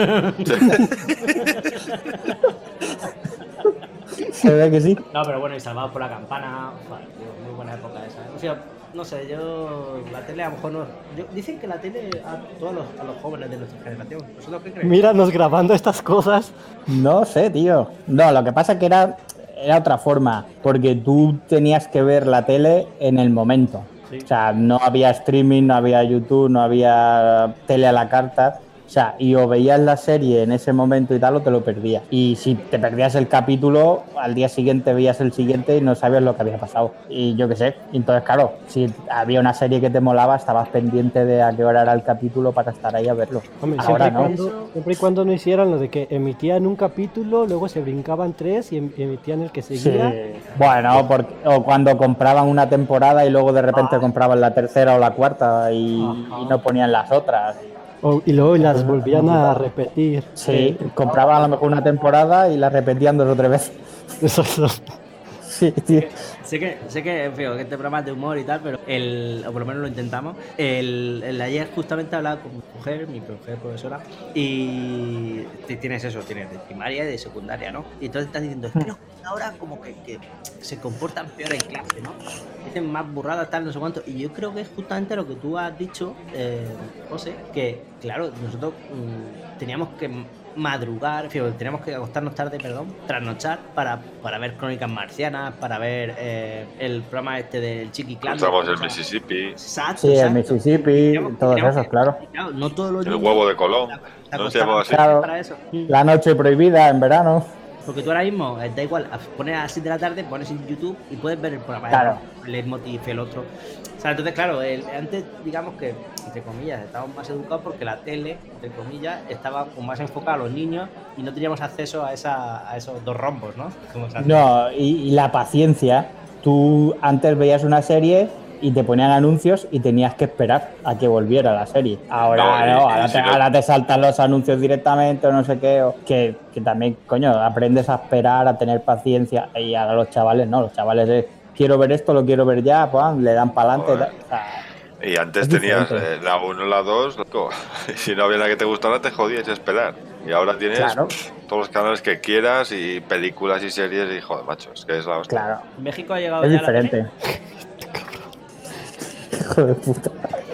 Se ve que sí. No, pero bueno, y Salvados por la Campana, joder, tío, muy buena época esa. O sea, no sé, yo la tele a lo mejor no. Dicen que la tele a los jóvenes de nuestra generación. ¿Vosotros qué creéis? Míranos grabando estas cosas. No sé, tío. No, lo que pasa es que era otra forma, porque tú tenías que ver la tele en el momento. Sí. O sea, no había streaming, no había YouTube, no había tele a la carta. O sea, y o veías la serie en ese momento y tal, o te lo perdías. Y si te perdías el capítulo, al día siguiente veías el siguiente y no sabías lo que había pasado. Y yo qué sé. Entonces, claro, si había una serie que te molaba, estabas pendiente de a qué hora era el capítulo para estar ahí a verlo. Hombre, Ahora siempre y cuando no hicieran lo de que emitían un capítulo, luego se brincaban 3 y emitían el que seguía. Sí. Bueno, o cuando compraban una temporada y luego de repente compraban la tercera o la cuarta y no ponían las otras. Y luego las volvían a repetir. Sí, compraban a lo mejor una temporada y la repetían 2 o 3 veces. Eso. Sí, tío. Sé que, en fin, que este programa es de humor y tal, pero o por lo menos lo intentamos. Ayer justamente hablaba con mi mujer, profesora, y tienes eso, tienes de primaria y de secundaria, ¿no? Y entonces estás diciendo, es que los ahora como que se comportan peor en clase, ¿no? Dicen más burradas, tal, no sé cuánto. Y yo creo que es justamente lo que tú has dicho, José, que claro, nosotros teníamos que madrugar, fíjate, teníamos que acostarnos tarde, trasnochar para ver Crónicas Marcianas, para ver el programa este del Chiqui Clan. Estamos en Mississippi. Exacto, Sí, exacto. en Mississippi, todos esos, claro. Claro, no todos los El niños huevo de Colón. se ¿No se llamaba así? Claro. para eso. La noche prohibida en verano. Porque tú ahora mismo, da igual, pones a las 7 de la tarde, pones en YouTube y puedes ver el programa. Claro. El leitmotiv, el otro. O sea, entonces, claro, antes, digamos que, entre comillas, estábamos más educados porque la tele, entre comillas, estaba más enfocada a los niños y no teníamos acceso a esos dos rombos, ¿no? Como se hace. No, y la paciencia. Tú antes veías una serie y te ponían anuncios y tenías que esperar a que volviera la serie. Ahora No, no, y si no- ahora te saltan los anuncios directamente o no sé qué. Que también, coño, aprendes a esperar, a tener paciencia. Y ahora los chavales no, los chavales es, quiero ver esto, lo quiero ver ya, pues, le dan para adelante. Y antes Es tenías diferente. la 1, la 2, y si no había la que te gustara te jodías a esperar. Y ahora tienes Claro. todos los canales que quieras y películas y series y joder, macho, es que es la hostia. Claro, En México ha llegado es ya diferente. Hijo de puta.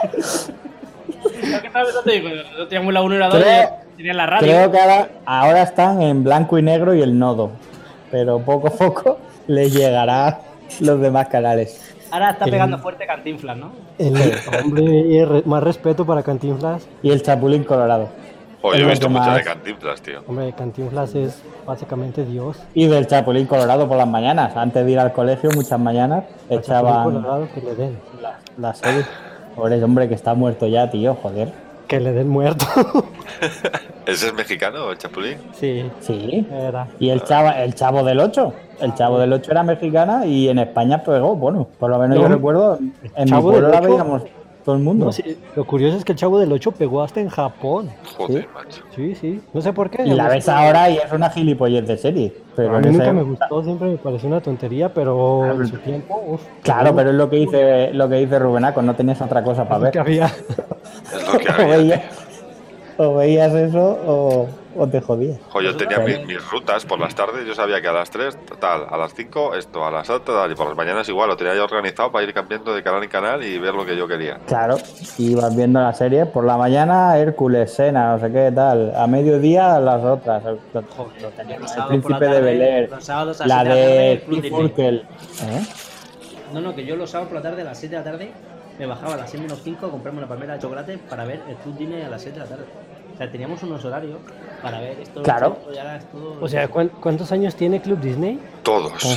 No teníamos la 1 y la 2 Creo- y tenían la radio. Creo que ahora están en blanco y negro y el nodo. Pero poco a poco les llegará los demás canales. Ahora está pegando fuerte Cantinflas, ¿no? Hombre, más respeto para Cantinflas. Y el Chapulín Colorado. Oye, Es he lo visto que muchas más- de Cantinflas, tío. Hombre, Cantinflas es básicamente Dios. Y del Chapulín Colorado por las mañanas. Antes de ir al colegio, muchas mañanas Chapulín echaban Colorado, que le den. la serie. Pobre hombre que está muerto ya, tío, joder. Que le den muerto. ¿Ese es mexicano, el Chapulín? Sí, Sí. era. Y el Chavo del 8. El Chavo del 8 era mexicana y en España pegó. Bueno, por lo menos No, yo recuerdo, en mi Chavo pueblo del la 8. veíamos todo el mundo. No, sí, lo curioso es que el Chavo del 8 pegó hasta en Japón. Joder, ¿Sí? macho. Sí, sí. No sé por qué. Y la no sé ves por- ahora y es una gilipollez de serie. Pero A en mí esa nunca me época- gustó, siempre me pareció una tontería, pero en su tiempo, uf. Claro, pero es lo que dice Rubenaco, no tenías otra cosa para es lo que ver. había. Es lo que O había. veías, o veías eso o te jodías. Jo, yo tenía Sí. mis rutas por las tardes, yo sabía que a las 3 tal, a las 5 esto, a las 8 tal, y por las mañanas igual, lo tenía ya organizado para ir cambiando de canal en canal y ver lo que yo quería. Claro, y vas viendo la serie. Por la mañana, Hércules, Sena, no sé qué tal. A mediodía, las otras. Lo tenías, Los el sábados por la Príncipe de tarde, Bel Air, los sábados a la 7 de la tarde, de el Club Steve Disney. Urkel. ¿Eh? No, que yo los sábados por la tarde, a las 7 de la tarde, me bajaba a las 6 menos 5 a comprarme una palmera de chocolate para ver el Club Disney a las 7 de la tarde. O sea, teníamos unos horarios para ver esto. Claro. esto, y ahora es todo- O sea, ¿cuántos años tiene Club Disney? Todos.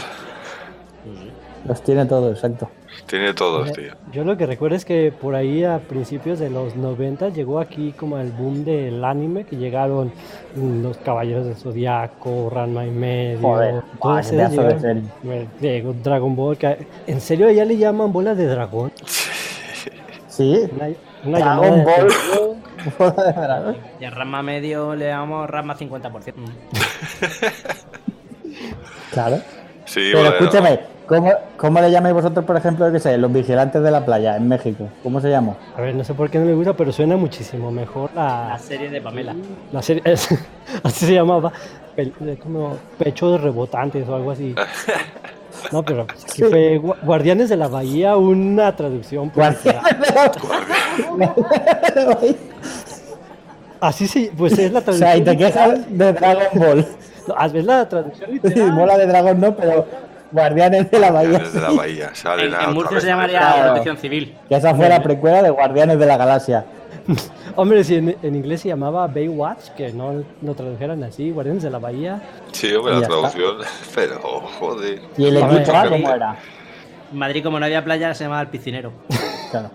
Los tiene todo, exacto. Tiene todos, tío. Yo lo que recuerdo es que por ahí a principios de los 90 llegó aquí como el boom del anime, que llegaron los Caballeros del Zodiaco, Ranma y medio, Joder, todas qué esas pedazo de llegaron. serie. Bueno, llegó Dragon Ball, ¿en serio ya le llaman bola de dragón? Sí, Una llamada Dragon de Ball. atención. Bola de dragón. Y a Rasma medio le damos Rasma 50%. Claro. Sí, Pero bueno, escúchame, ¿cómo le llamáis vosotros, por ejemplo, qué sé, los vigilantes de la playa en México? ¿Cómo se llama? A ver, no sé por qué no me gusta, pero suena muchísimo mejor La serie de Pamela. la serie. Así se llamaba, como Pechos Rebotantes o algo así. No, pero aquí fue Guardianes de la Bahía, una traducción. Pues, así sí, pues es la O traducción. sea, y te literal. quejas de Dragon Ball. No, ¿ves la traducción Sí, literal? bola de dragón no, pero Guardianes de la Bahía. desde la sí. bahía. Salen En otra Murcia vez. se llamaría Claro. Protección Civil. Que esa fue la precuela de Guardianes de la Galaxia. Hombre, si en inglés se llamaba Baywatch, que no lo tradujeran así, Guardianes de la Bahía. Sí, hombre, Y la ya está. traducción. Pero, joder. ¿Y el A ver, equipo A pero- cómo era? En Madrid, como no había playa, se llamaba El Piscinero. Claro.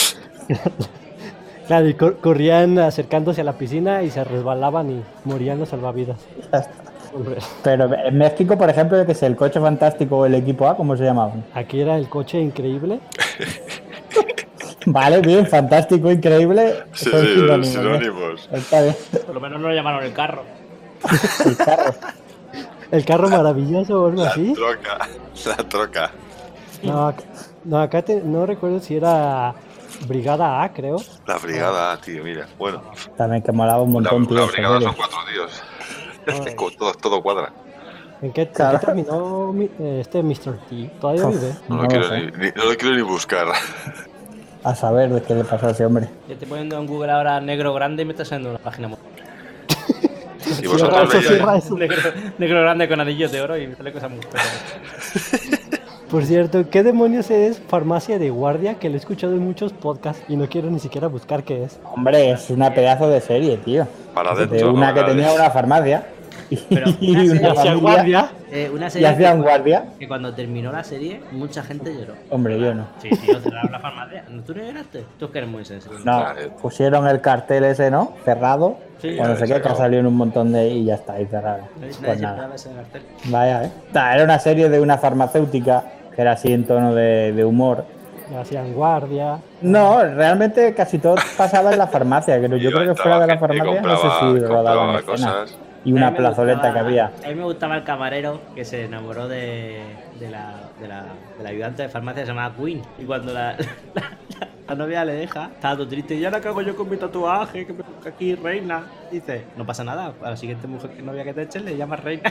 Claro, y corrían acercándose a la piscina y se resbalaban y morían los salvavidas. Ya está. Hombre, Pero en México, por ejemplo, yo que sé, el coche fantástico o el equipo A, ¿cómo se llamaban? aquí era el coche increíble. Vale, bien, fantástico, increíble. Sí, son sí, sinónimos, sinónimos. ¿no? Está bien. Por lo menos no lo llamaron el carro. El carro. El carro maravilloso o algo La así. troca. La troca. No, acá no recuerdo si era Brigada A, creo. La brigada, tío, mira. Bueno, También que molaba un la, montón, tío. la esa brigada serie. son 4 tíos. Ay. Todo cuadra. ¿En qué Claro. terminó este Mr. T? ¿Todavía Uf. vive? No, No lo quiero lo sé. no lo quiero ni buscar. A saber de qué le pasó a ese hombre. Yo estoy poniendo en Google ahora negro grande y me está saliendo una página. Y vosotros Cierra veíais. eso. Negro grande con anillos de oro y me sale cosas muy feas. Por cierto, ¿qué demonios es farmacia de guardia? Que lo he escuchado en muchos podcasts y no quiero ni siquiera buscar qué es. Hombre, es una pedazo de serie, tío. Para De adentro. una ¿no? que La de- tenía una farmacia Pero y una una serie- Hacia familia guardia. Una y serie hacían guardia. que cuando terminó la serie, mucha gente lloró. Hombre, yo no. Sí, tío, cerraron la farmacia. ¿Tú no lloraste? Tú es que eres muy sensible. No, Vale. pusieron el cartel ese, ¿no? Cerrado. Sí, O no ya, sé se qué, que ha acabó. salido en un montón de... y ya está, ahí cerrado. Nadie Pues siempre nada. habla ese cartel. Vaya, Era una serie de una farmacéutica que era así en tono de humor. Hacían guardia. No, realmente casi todo pasaba en la farmacia. Que yo creo que fuera de la farmacia no sé si rodaban escenas. cosas. Y A una mí me plazoleta gustaba- que había. A mí me gustaba el camarero que se enamoró de la ayudante de farmacia que se llamaba Queen. Y cuando la novia le deja, estaba todo triste. Y ya la cago yo con mi tatuaje, que me busca aquí reina. Dice, no pasa nada, a la siguiente novia que te echen le llamas reina.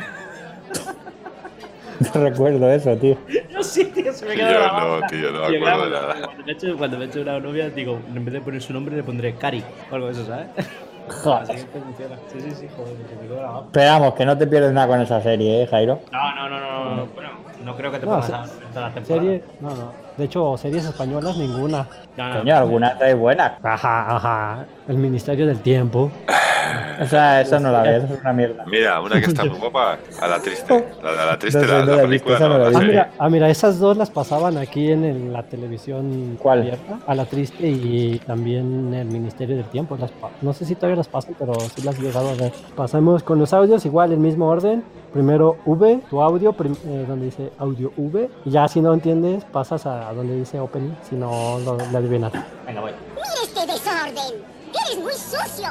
No recuerdo eso, tío. Yo sí, tío, se me Tío, quedó la no, banda. tío, no me Y acuerdo de claro, nada. Cuando me eche una novia, digo, en vez de poner su nombre, le pondré Cari o algo de eso, ¿sabes? Joder. Así que funciona. Sí, joder, se me quedó la banda. Esperamos que no te pierdes nada con esa serie, Jairo. No. Bueno, no creo que te No, pongas se- a ver todas las temporadas. Serie. No. De hecho, series españolas ninguna. No. Coño, algunas hay buenas. Ajá. El Ministerio del Tiempo. O sea, eso no la ves, es una mierda. Mira, una que está muy guapa, a la triste. La de la triste, No sé, la, no la la he visto, película, esa no, no la la he visto. serie. Mira, esas dos las pasaban aquí en la televisión ¿Cuál? abierta, a la triste y también en el Ministerio del Tiempo. No sé si todavía las pasan, pero sí las he llegado a ver. Pasamos con los audios, igual el mismo orden. Primero V, tu audio, donde dice audio V. Y ya si no entiendes, pasas a donde dice opening, si no lo adivinas. Venga, voy. ¡Mira este desorden! ¡Eres muy sucio!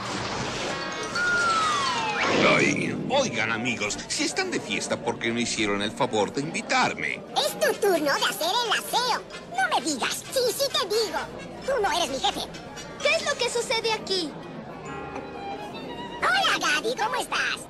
Oigan amigos, si están de fiesta, ¿por qué no hicieron el favor de invitarme? Es tu turno de hacer el aseo. No me digas. Sí te digo. Tú no eres mi jefe. ¿Qué es lo que sucede aquí? Hola, Gaby. ¿Cómo estás?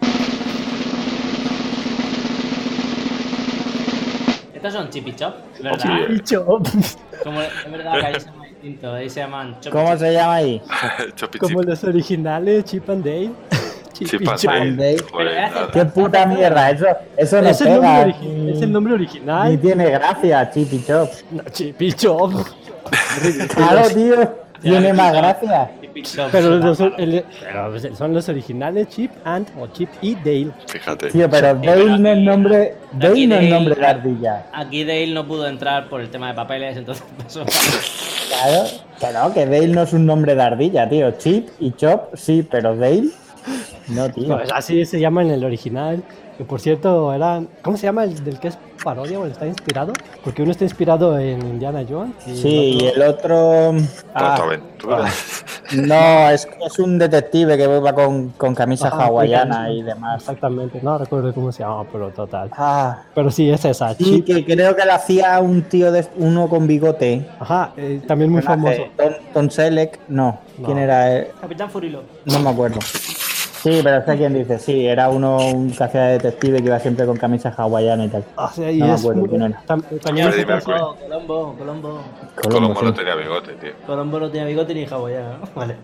Estos son Chip y Chop, ¿verdad? Sí. Dicho. Como, es verdad que ahí se llaman distinto, ahí se llaman Chop y ¿Cómo Chip. se llama ahí? Chopi Como chip. los originales, Chip and Dale. Chip y and Chop. Dale. Dale. Joder, nada. ¡Qué puta mierda! Eso no Es el, nombre pega. es el nombre Ni original. tiene gracia, Chip y Chop. No, Chip y Chop. Claro, tío. Tiene más gracia. Chip y Chop. Pero Son- pero son los originales Chip and o Chip y Dale. Fíjate. Tío, pero Dale no es nombre. Dale no es Dale- nombre de ardilla. Aquí Dale no pudo entrar por el tema de papeles, entonces pasó. Claro. Que no, que Dale no es un nombre de ardilla, tío. Chip y Chop, sí, pero Dale. No, tío. Pues así se llama en el original. Que por cierto, ¿cómo se llama el del que es parodia o el está inspirado? Porque uno está inspirado en Indiana Jones. Sí, y el otro. Tonto aventura. No, es un detective que va con camisa Ajá, hawaiana sí, y demás. Exactamente, no recuerdo cómo se llama, pero total. Ah, Pero sí, es esa, sí, Chip. que creo que la hacía un tío uno con bigote. Ajá, también muy famoso. Tom Selleck, no. ¿Quién No. era? Capitán Furilo. No me acuerdo. Sí, pero sé quién dice. Sí, era un que hacía de detective que iba siempre con camisa hawaiana y tal. O sea, y No me es acuerdo muy- quién era. también Freddie es- Mercury. Colombo. Colombo sí. no tenía bigote, tío. Colombo no tenía bigote ni hawaiana, ¿no? Vale.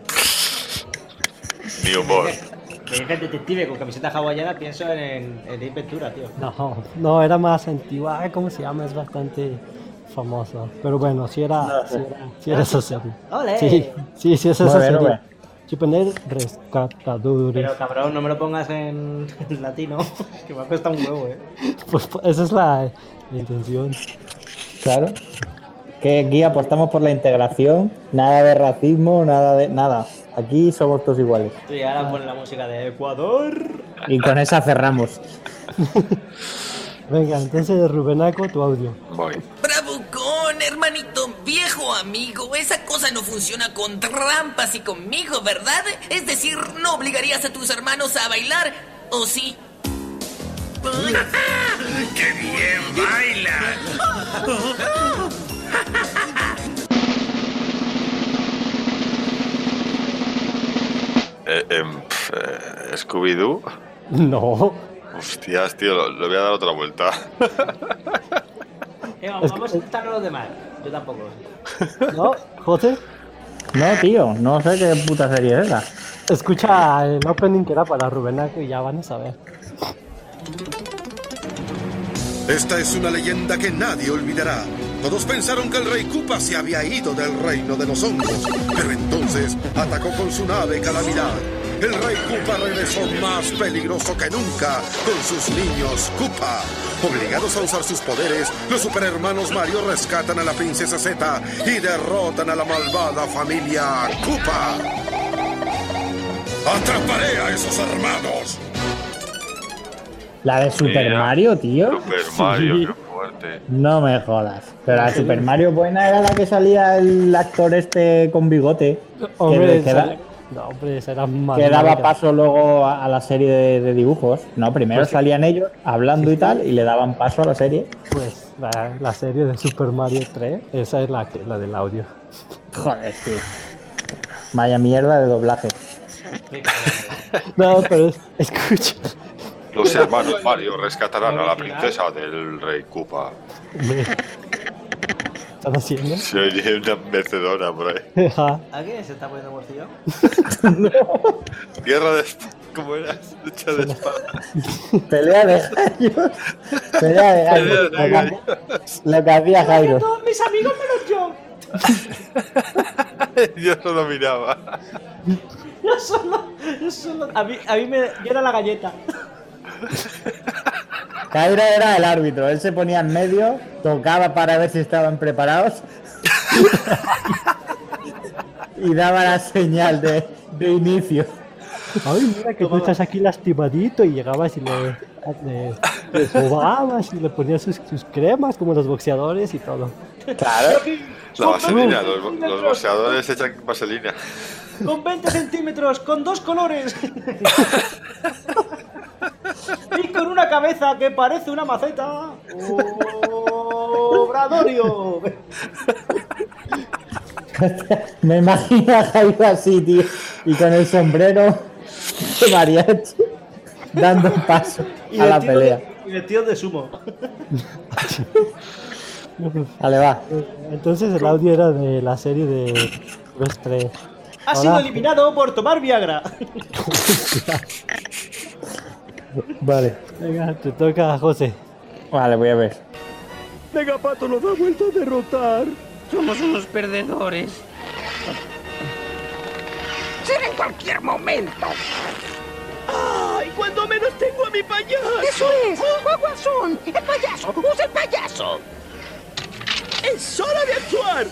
Ni humor. Me dije detective con camiseta hawaiana, pienso en Ace Ventura, tío. No, era más antigua. Ay, ¿cómo se llama? Es bastante famoso. Pero bueno, sí era esa serie. ¡Ole! Sí, es esa Muy bien, serie. muy bien. Chip and Dale, Rescatadores. Pero cabrón, no me lo pongas en latino, que me ha costado un huevo, Pues esa es la intención. Claro. Que aquí apostamos por la integración, nada de racismo, nada de nada. Aquí somos todos iguales. Y ahora ponen la música de Ecuador. Y con esa cerramos. Venga, entonces Rubenaco, tu audio. Voy. Bravucón, hermanito, viejo amigo. Esa cosa no funciona con trampas y conmigo, ¿verdad? Es decir, no obligarías a tus hermanos a bailar, ¿o sí? Ay, ¡Qué bien bailan! Scooby-Doo. No. Hostias, tío, le voy a dar otra vuelta. Vamos a estar los demás. Yo tampoco. ¿No? ¿José? No, tío, no sé qué puta serie es esa. Escucha el opening que era para Rubenaco y ya van a saber. Esta es una leyenda que nadie olvidará. Todos pensaron que el rey Koopa se había ido del reino de los hongos, pero entonces atacó con su nave Calamidad. El rey Koopa regresó más peligroso que nunca con sus niños Koopa. Obligados a usar sus poderes, los superhermanos Mario rescatan a la princesa Zeta y derrotan a la malvada familia Koopa. ¡Atraparé a esos hermanos! La de Super Mario, tío. Super Mario, qué fuerte. No me jodas. Pero la de Super Mario buena era la que salía el actor este con bigote. Hombre, que no, hombre, esa era más que daba mala. paso luego a la serie de dibujos. No, primero Pues sí. salían ellos hablando y tal, y le daban paso a la serie. Pues la serie de Super Mario 3, esa es la del audio. Joder, tío. Vaya mierda de doblaje. No, pero escucha. Los hermanos Mario rescatarán a la princesa del rey Koopa. ¿Están haciendo? Se oye una mecedora por ahí. Ajá. ¿A qué se está poniendo bolsillo? Guerra de espadas. ¿Cómo era? Lucha de espadas. Pelea de gallos. Pelea de gallos. Pelea de gallos. Lo que hacía Jairo. Todos mis amigos menos yo. Yo solo miraba. Yo solo. A mí yo era la galleta. Jairo era el árbitro. Él se ponía en medio, tocaba para ver si estaban preparados y daba la señal de inicio. Ay, mira que tú estás aquí lastimadito, y llegabas y le sobabas y le ponías sus cremas como los boxeadores y todo. Claro. La vaselina, los boxeadores echan vaselina. Con 20 centímetros, con 2 colores. Y con una cabeza que parece una maceta. ¡Obradorio! Me imagino a Jairo así, tío, y con el sombrero de mariachi dando un paso a la pelea. Y vestido de sumo. Vale, va. Entonces el audio era de la serie de los 3. Ha sido eliminado por tomar Viagra. Vale. Venga, te toca, José. Vale, voy a ver. Megapato nos ha vuelto a derrotar. Somos unos perdedores. Será en cualquier momento. ¡Ay! Cuando menos tengo a mi payaso. ¡Eso es! ¡Guaguazón! ¡El payaso! ¡Usa el payaso! ¡Es hora de actuar!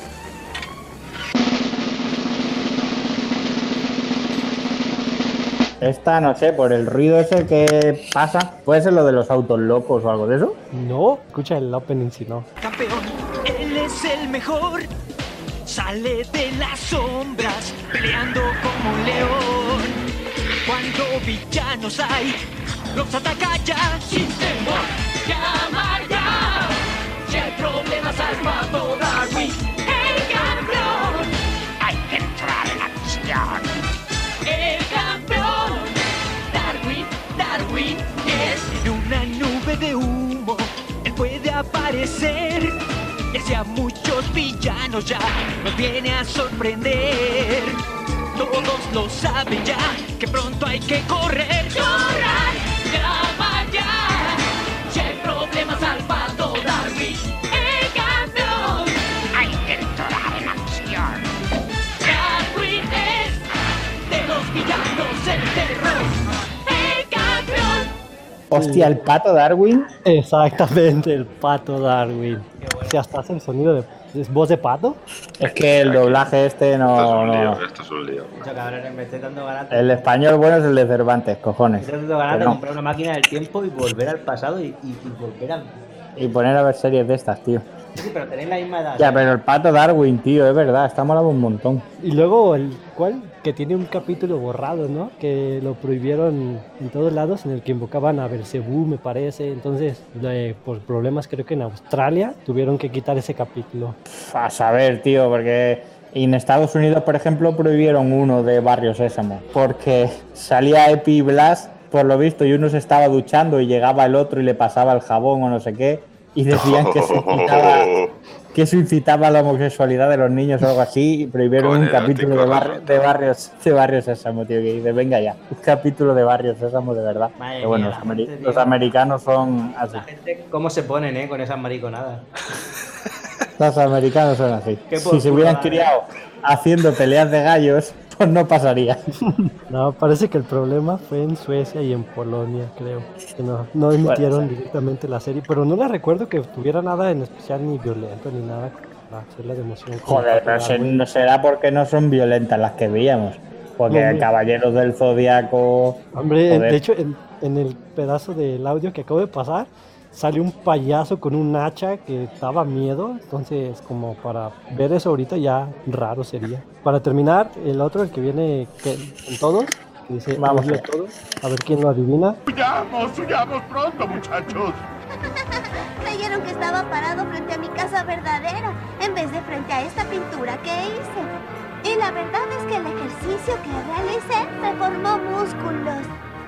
Esta, no sé, por el ruido ese que pasa. ¿Puede ser lo de los autos locos o algo de eso? No, escucha el opening si no. Campeón, él es el mejor. Sale de las sombras, peleando como un león. Cuando villanos hay, los ataca ya sin temor. Llama ya, si hay problemas al Pato Darwin, el campeón. Hay que entrar en acción. El campeón, Darwin es en una nube de humo. Él puede aparecer. Y hacia muchos villanos ya nos viene a sorprender. Todos lo saben ya, que pronto hay que correr. ¡Corran! ¡Llama ya! Si hay problemas al Pato Darwin, el campeón. Hay que entrar en acción. Darwin es de los villanos el terror. El campeón. Hostia, el Pato Darwin. Exactamente, el Pato Darwin. Si hasta hace el sonido de... ¿Es voz de pato? Es que el doblaje este no. Esto es un lío. Mucho cabrones, me estoy dando ganas. El español bueno es el de Cervantes, cojones. Me estoy dando ganas de Pero no. comprar una máquina del tiempo y volver al pasado y volver a. Y poner a ver series de estas, tío. Sí, pero tenéis la misma edad. Ya, pero el Pato Darwin, tío, es verdad, está molado un montón. Y luego ¿cuál? Que tiene un capítulo borrado, ¿no? Que lo prohibieron en todos lados, en el que invocaban a Belcebú, me parece. Entonces, por problemas creo que en Australia tuvieron que quitar ese capítulo. A saber, tío, porque en Estados Unidos, por ejemplo, prohibieron uno de Barrio Sésamo. Porque salía Epi Blas, por lo visto, y uno se estaba duchando y llegaba el otro y le pasaba el jabón o no sé qué. Y decían que se quitaba que eso incitaba a la homosexualidad de los niños o algo así, y prohibieron un capítulo de Barrio Sésamo, tío, que dice, venga ya, un capítulo de Barrio Sésamo de verdad. Madre Que bueno, mía, los americanos son así. La gente, ¿cómo se ponen, con esas mariconadas? Los americanos son así. Qué Si se hubieran popular, criado haciendo peleas de gallos, pues no pasaría. No, parece que el problema fue en Suecia y en Polonia, creo. Que no emitieron directamente la serie, pero no la recuerdo que tuviera nada en especial ni violento ni nada para hacerla de emoción. Joder, pero no será porque no son violentas las que veíamos. Porque No, Caballeros del Zodiaco. Hombre, joder. de hecho, en el pedazo del audio que acabo de pasar, sale un payaso con un hacha que daba miedo. Entonces, como para ver eso ahorita ya raro sería. Para terminar, el otro, el que viene con todos, que dice Vamos odio allá. todo, a ver quién lo adivina. Huyamos pronto, muchachos. Creyeron que estaba parado frente a mi casa verdadera, en vez de frente a esta pintura que hice. Y la verdad es que el ejercicio que realicé me formó músculos.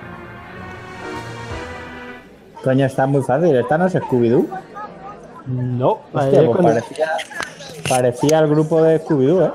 Coño, está muy fácil. ¿Esta no es Scooby-Doo? No, Hostia, ahí pues cuando- parecía el grupo de Scooby-Doo, ¿eh?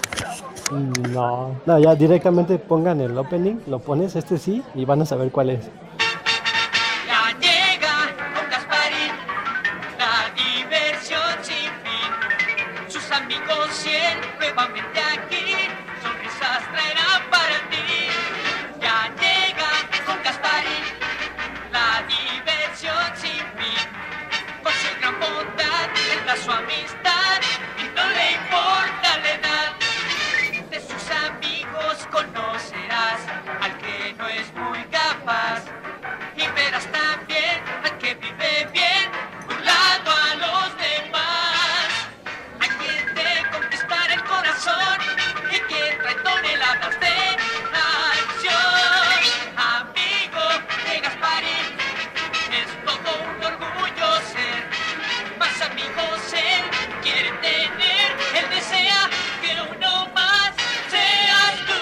No, ya directamente pongan el opening, lo pones sí y van a saber cuál es. Ya llega con Gasparín la diversión sin fin. Sus amigos 100 nuevamente aquí, sonrisas traerán para ti. Ya llega con Gasparín la diversión sin fin. Con su gran bondad, él da su amistad y no le importa la edad. De sus amigos conocerás al que no es muy capaz. Y verás también al que vive bien, burlando a los demás. Hay quien te conquistará el corazón y quien trae toneladas de acción. Amigo de Gasparín, es todo un orgullo ser. Más amigos él quiere tener, él desea que uno más seas tú.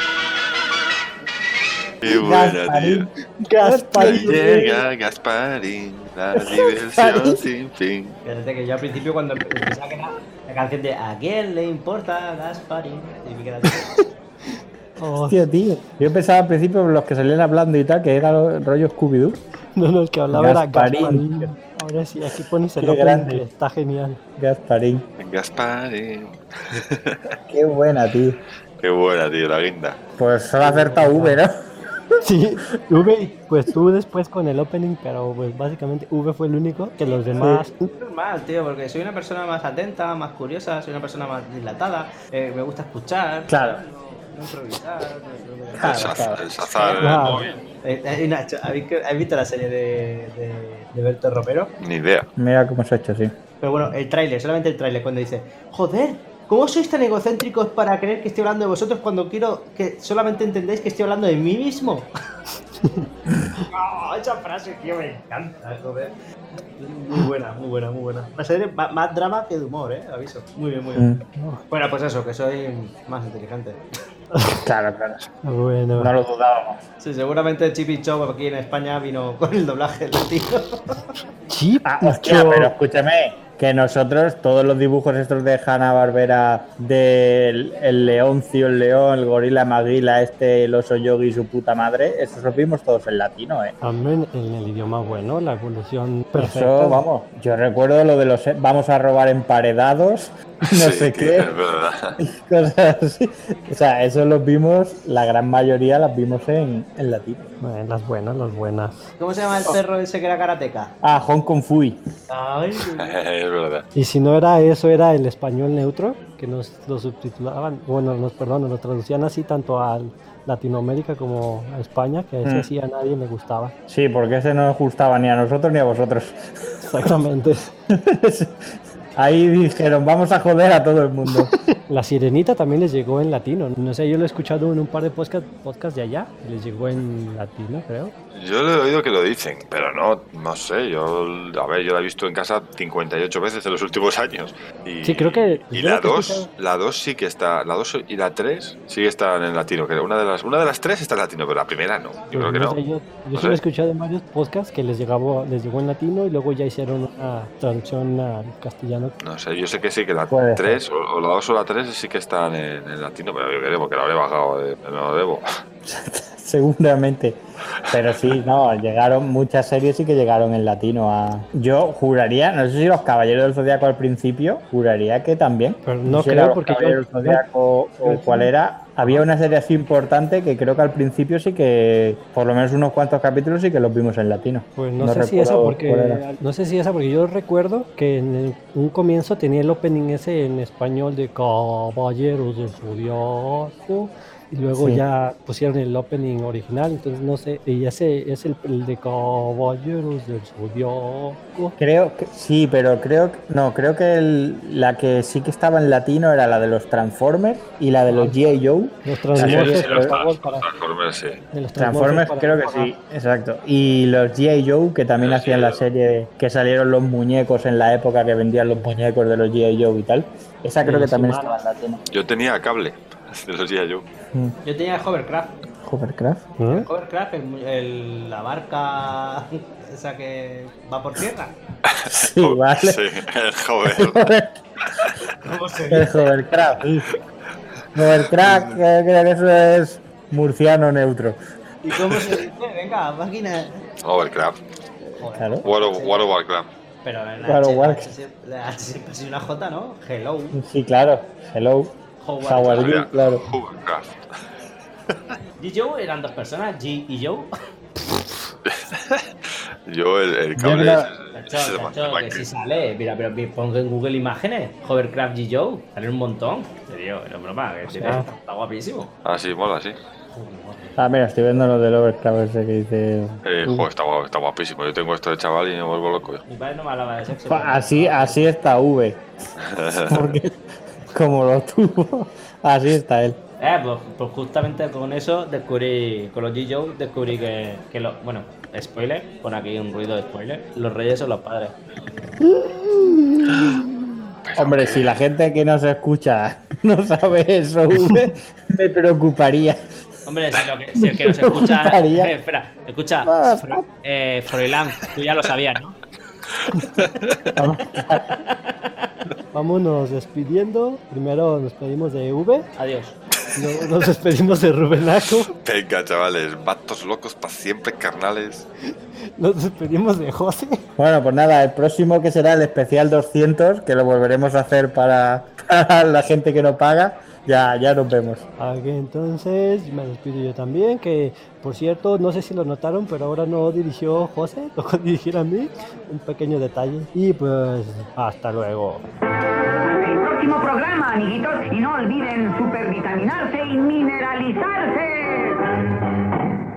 Qué buena, tío. Gasparín. Llega Gasparín, la diversión sin fin. Fíjate que yo al principio cuando pensaba que era la canción de ¿A quién le importa Gasparín? Y me quedaba Hostia, tío. Yo pensaba al principio los que salían hablando y tal, que era el rollo Scooby-Doo. No, el que hablaba Gasparín. era Gasparín. Ahora sí, aquí pones el Qué opening, grande. que está genial. Gasparín. Gasparín. Qué buena, tío. Qué buena, tío, la guinda. Pues solo ha acertado V, ¿no? Sí, V, pues tú después con el opening, pero pues básicamente V fue el único que los demás... Es normal, tío, porque soy una persona más atenta, más curiosa, soy una persona más dilatada, me gusta escuchar. Claro. No improvisar. El Sazar, Claro. muy bien. Nacho, ¿has visto la serie de Berto Romero? Ni idea. Mira cómo se ha hecho, sí. Pero bueno, el tráiler, solamente el tráiler, cuando dice, joder, ¿cómo sois tan egocéntricos para creer que estoy hablando de vosotros cuando quiero que solamente entendáis que estoy hablando de mí mismo? Oh, esa frase, tío, me encanta, joder. Muy buena, muy buena, muy buena. Una serie más drama que de humor, aviso. Muy bien, muy bien. Bueno, pues eso, que soy más inteligente. Claro, claro. Bueno, No lo dudábamos. Sí, seguramente Chip y Chop aquí en España vino con el doblaje latino. Chip Ah, hostia, pero escúchame, que nosotros, todos los dibujos estos de Hanna-Barbera, del el leoncio, el león, el gorila Maguila, el oso yogi y su puta madre, esos los vimos todos en latino, ¿eh? también en el idioma bueno, la evolución perfecta. Eso, vamos, yo recuerdo lo de los vamos a robar emparedados, no Sí, sé tío, qué, es verdad. cosas así. O sea, eso los vimos, la gran mayoría las vimos en latino. Bueno, las buenas, las buenas. ¿Cómo se llama el perro ese que era karateca? Ah, Hong Kong Fui. Ay, Es verdad. Y si no era eso, era el español neutro, que nos lo subtitulaban, bueno, lo traducían así tanto a Latinoamérica como a España, que ese sí a nadie le gustaba. Sí, porque ese no nos gustaba ni a nosotros ni a vosotros. Exactamente. Ahí dijeron, vamos a joder a todo el mundo. La Sirenita también les llegó en latino. No sé, yo lo he escuchado en un par de podcasts de allá. Les llegó en latino, creo. Yo le he oído que lo dicen, pero no sé. Yo la he visto en casa 58 veces en los últimos años. Y, Sí, creo que... y yo la lo que he 2, escuchado- la 2 sí que está, la 2 y la 3 sí que están en latino, creo. Una de las 3 está en latino, pero la primera no. Yo creo que no no. sé, yo No sí lo he sé. escuchado en varios podcasts que les llegó en latino y luego ya hicieron una traducción al castellano. No sé, yo sé que sí, que la Puede 3 o la 2 o la 3 sí que están en latino, pero yo creo porque la habré bajado, me lo debo. Seguramente. Pero sí, no, llegaron muchas series y que llegaron en latino a... Yo juraría, no sé si los Caballeros del Zodiaco al principio, juraría que también. Pero no sé si era creo los porque Caballeros del Zodiaco o cuál era. Había una serie así importante que creo que al principio sí que, por lo menos unos cuantos capítulos sí que los vimos en latino. Pues no sé si esa porque yo recuerdo que en un comienzo tenía el opening ese en español de Caballeros del Zodiaco y luego Sí. ya pusieron el opening original, entonces no sé, y ese es el de Caballeros del Zodiaco. Creo que sí, pero creo que la que sí que estaba en latino era la de los Transformers y la de los G.I. Joe. Los Transformers, Sí, los Transformers, sí. de los Transformers para- creo que sí, exacto. Y los G.I. Joe, que también hacían la serie que salieron los muñecos en la época que vendían los muñecos de los G.I. Joe y tal. Esa creo que también estaba en latino. Yo tenía cable de los días yo. Yo tenía Hovercraft. Hovercraft. Hovercraft, la barca esa que va por tierra. Sí, vale. Sí, el hover. ¿Cómo sería? El Hovercraft. Sí. Hovercraft, creo que eso es murciano neutro. ¿Y cómo se dice? Venga, máquina. Overcraft. Claro. World of Warcraft. Pero en Claro, H, Warc. la H siempre ha sido una J, ¿no? Hello. Sí, claro. Hello. Howard. How are you? Claro. Hovercraft. G y Joe eran dos personas, G y Joe. Yo el Yo cable creo- Chacho, que si sale. Mira, pero pongo en Google Imágenes. Hovercraft G Joe. Sale un montón. En serio, no es broma, que está guapísimo. Ah, sí, mola, sí. Ah, mira, estoy viendo lo del Overcraft ese que dice. Joder, está guapísimo. Yo tengo esto de chaval y me vuelvo loco. Mi padre no me hablaba de sexo. Así está V. Porque como lo tuvo, así está él. Pues justamente con eso descubrí, con los G Joe, descubrí que bueno, spoiler, pon aquí un ruido de spoiler, los reyes son los padres. Hombre, si la gente que nos escucha no sabe eso, V, me preocuparía. Hombre, si el que nos escucha. Preocuparía. Espera, escucha, Froilán, tú ya lo sabías, ¿no? Vámonos despidiendo. Primero nos despedimos de V. Adiós. Luego nos despedimos de Rubenaco. Venga, chavales, vatos locos para siempre, carnales. Nos despedimos de José. Bueno, pues nada, el próximo que será el especial 200, que lo volveremos a hacer para la gente que no paga. Ya nos vemos. Aquí, entonces me despido yo también, que por cierto, no sé si lo notaron, pero ahora no dirigió José, tocó dirigir a mí, un pequeño detalle. Y pues, hasta luego. El próximo programa, amiguitos, y no olviden supervitaminarse y mineralizarse.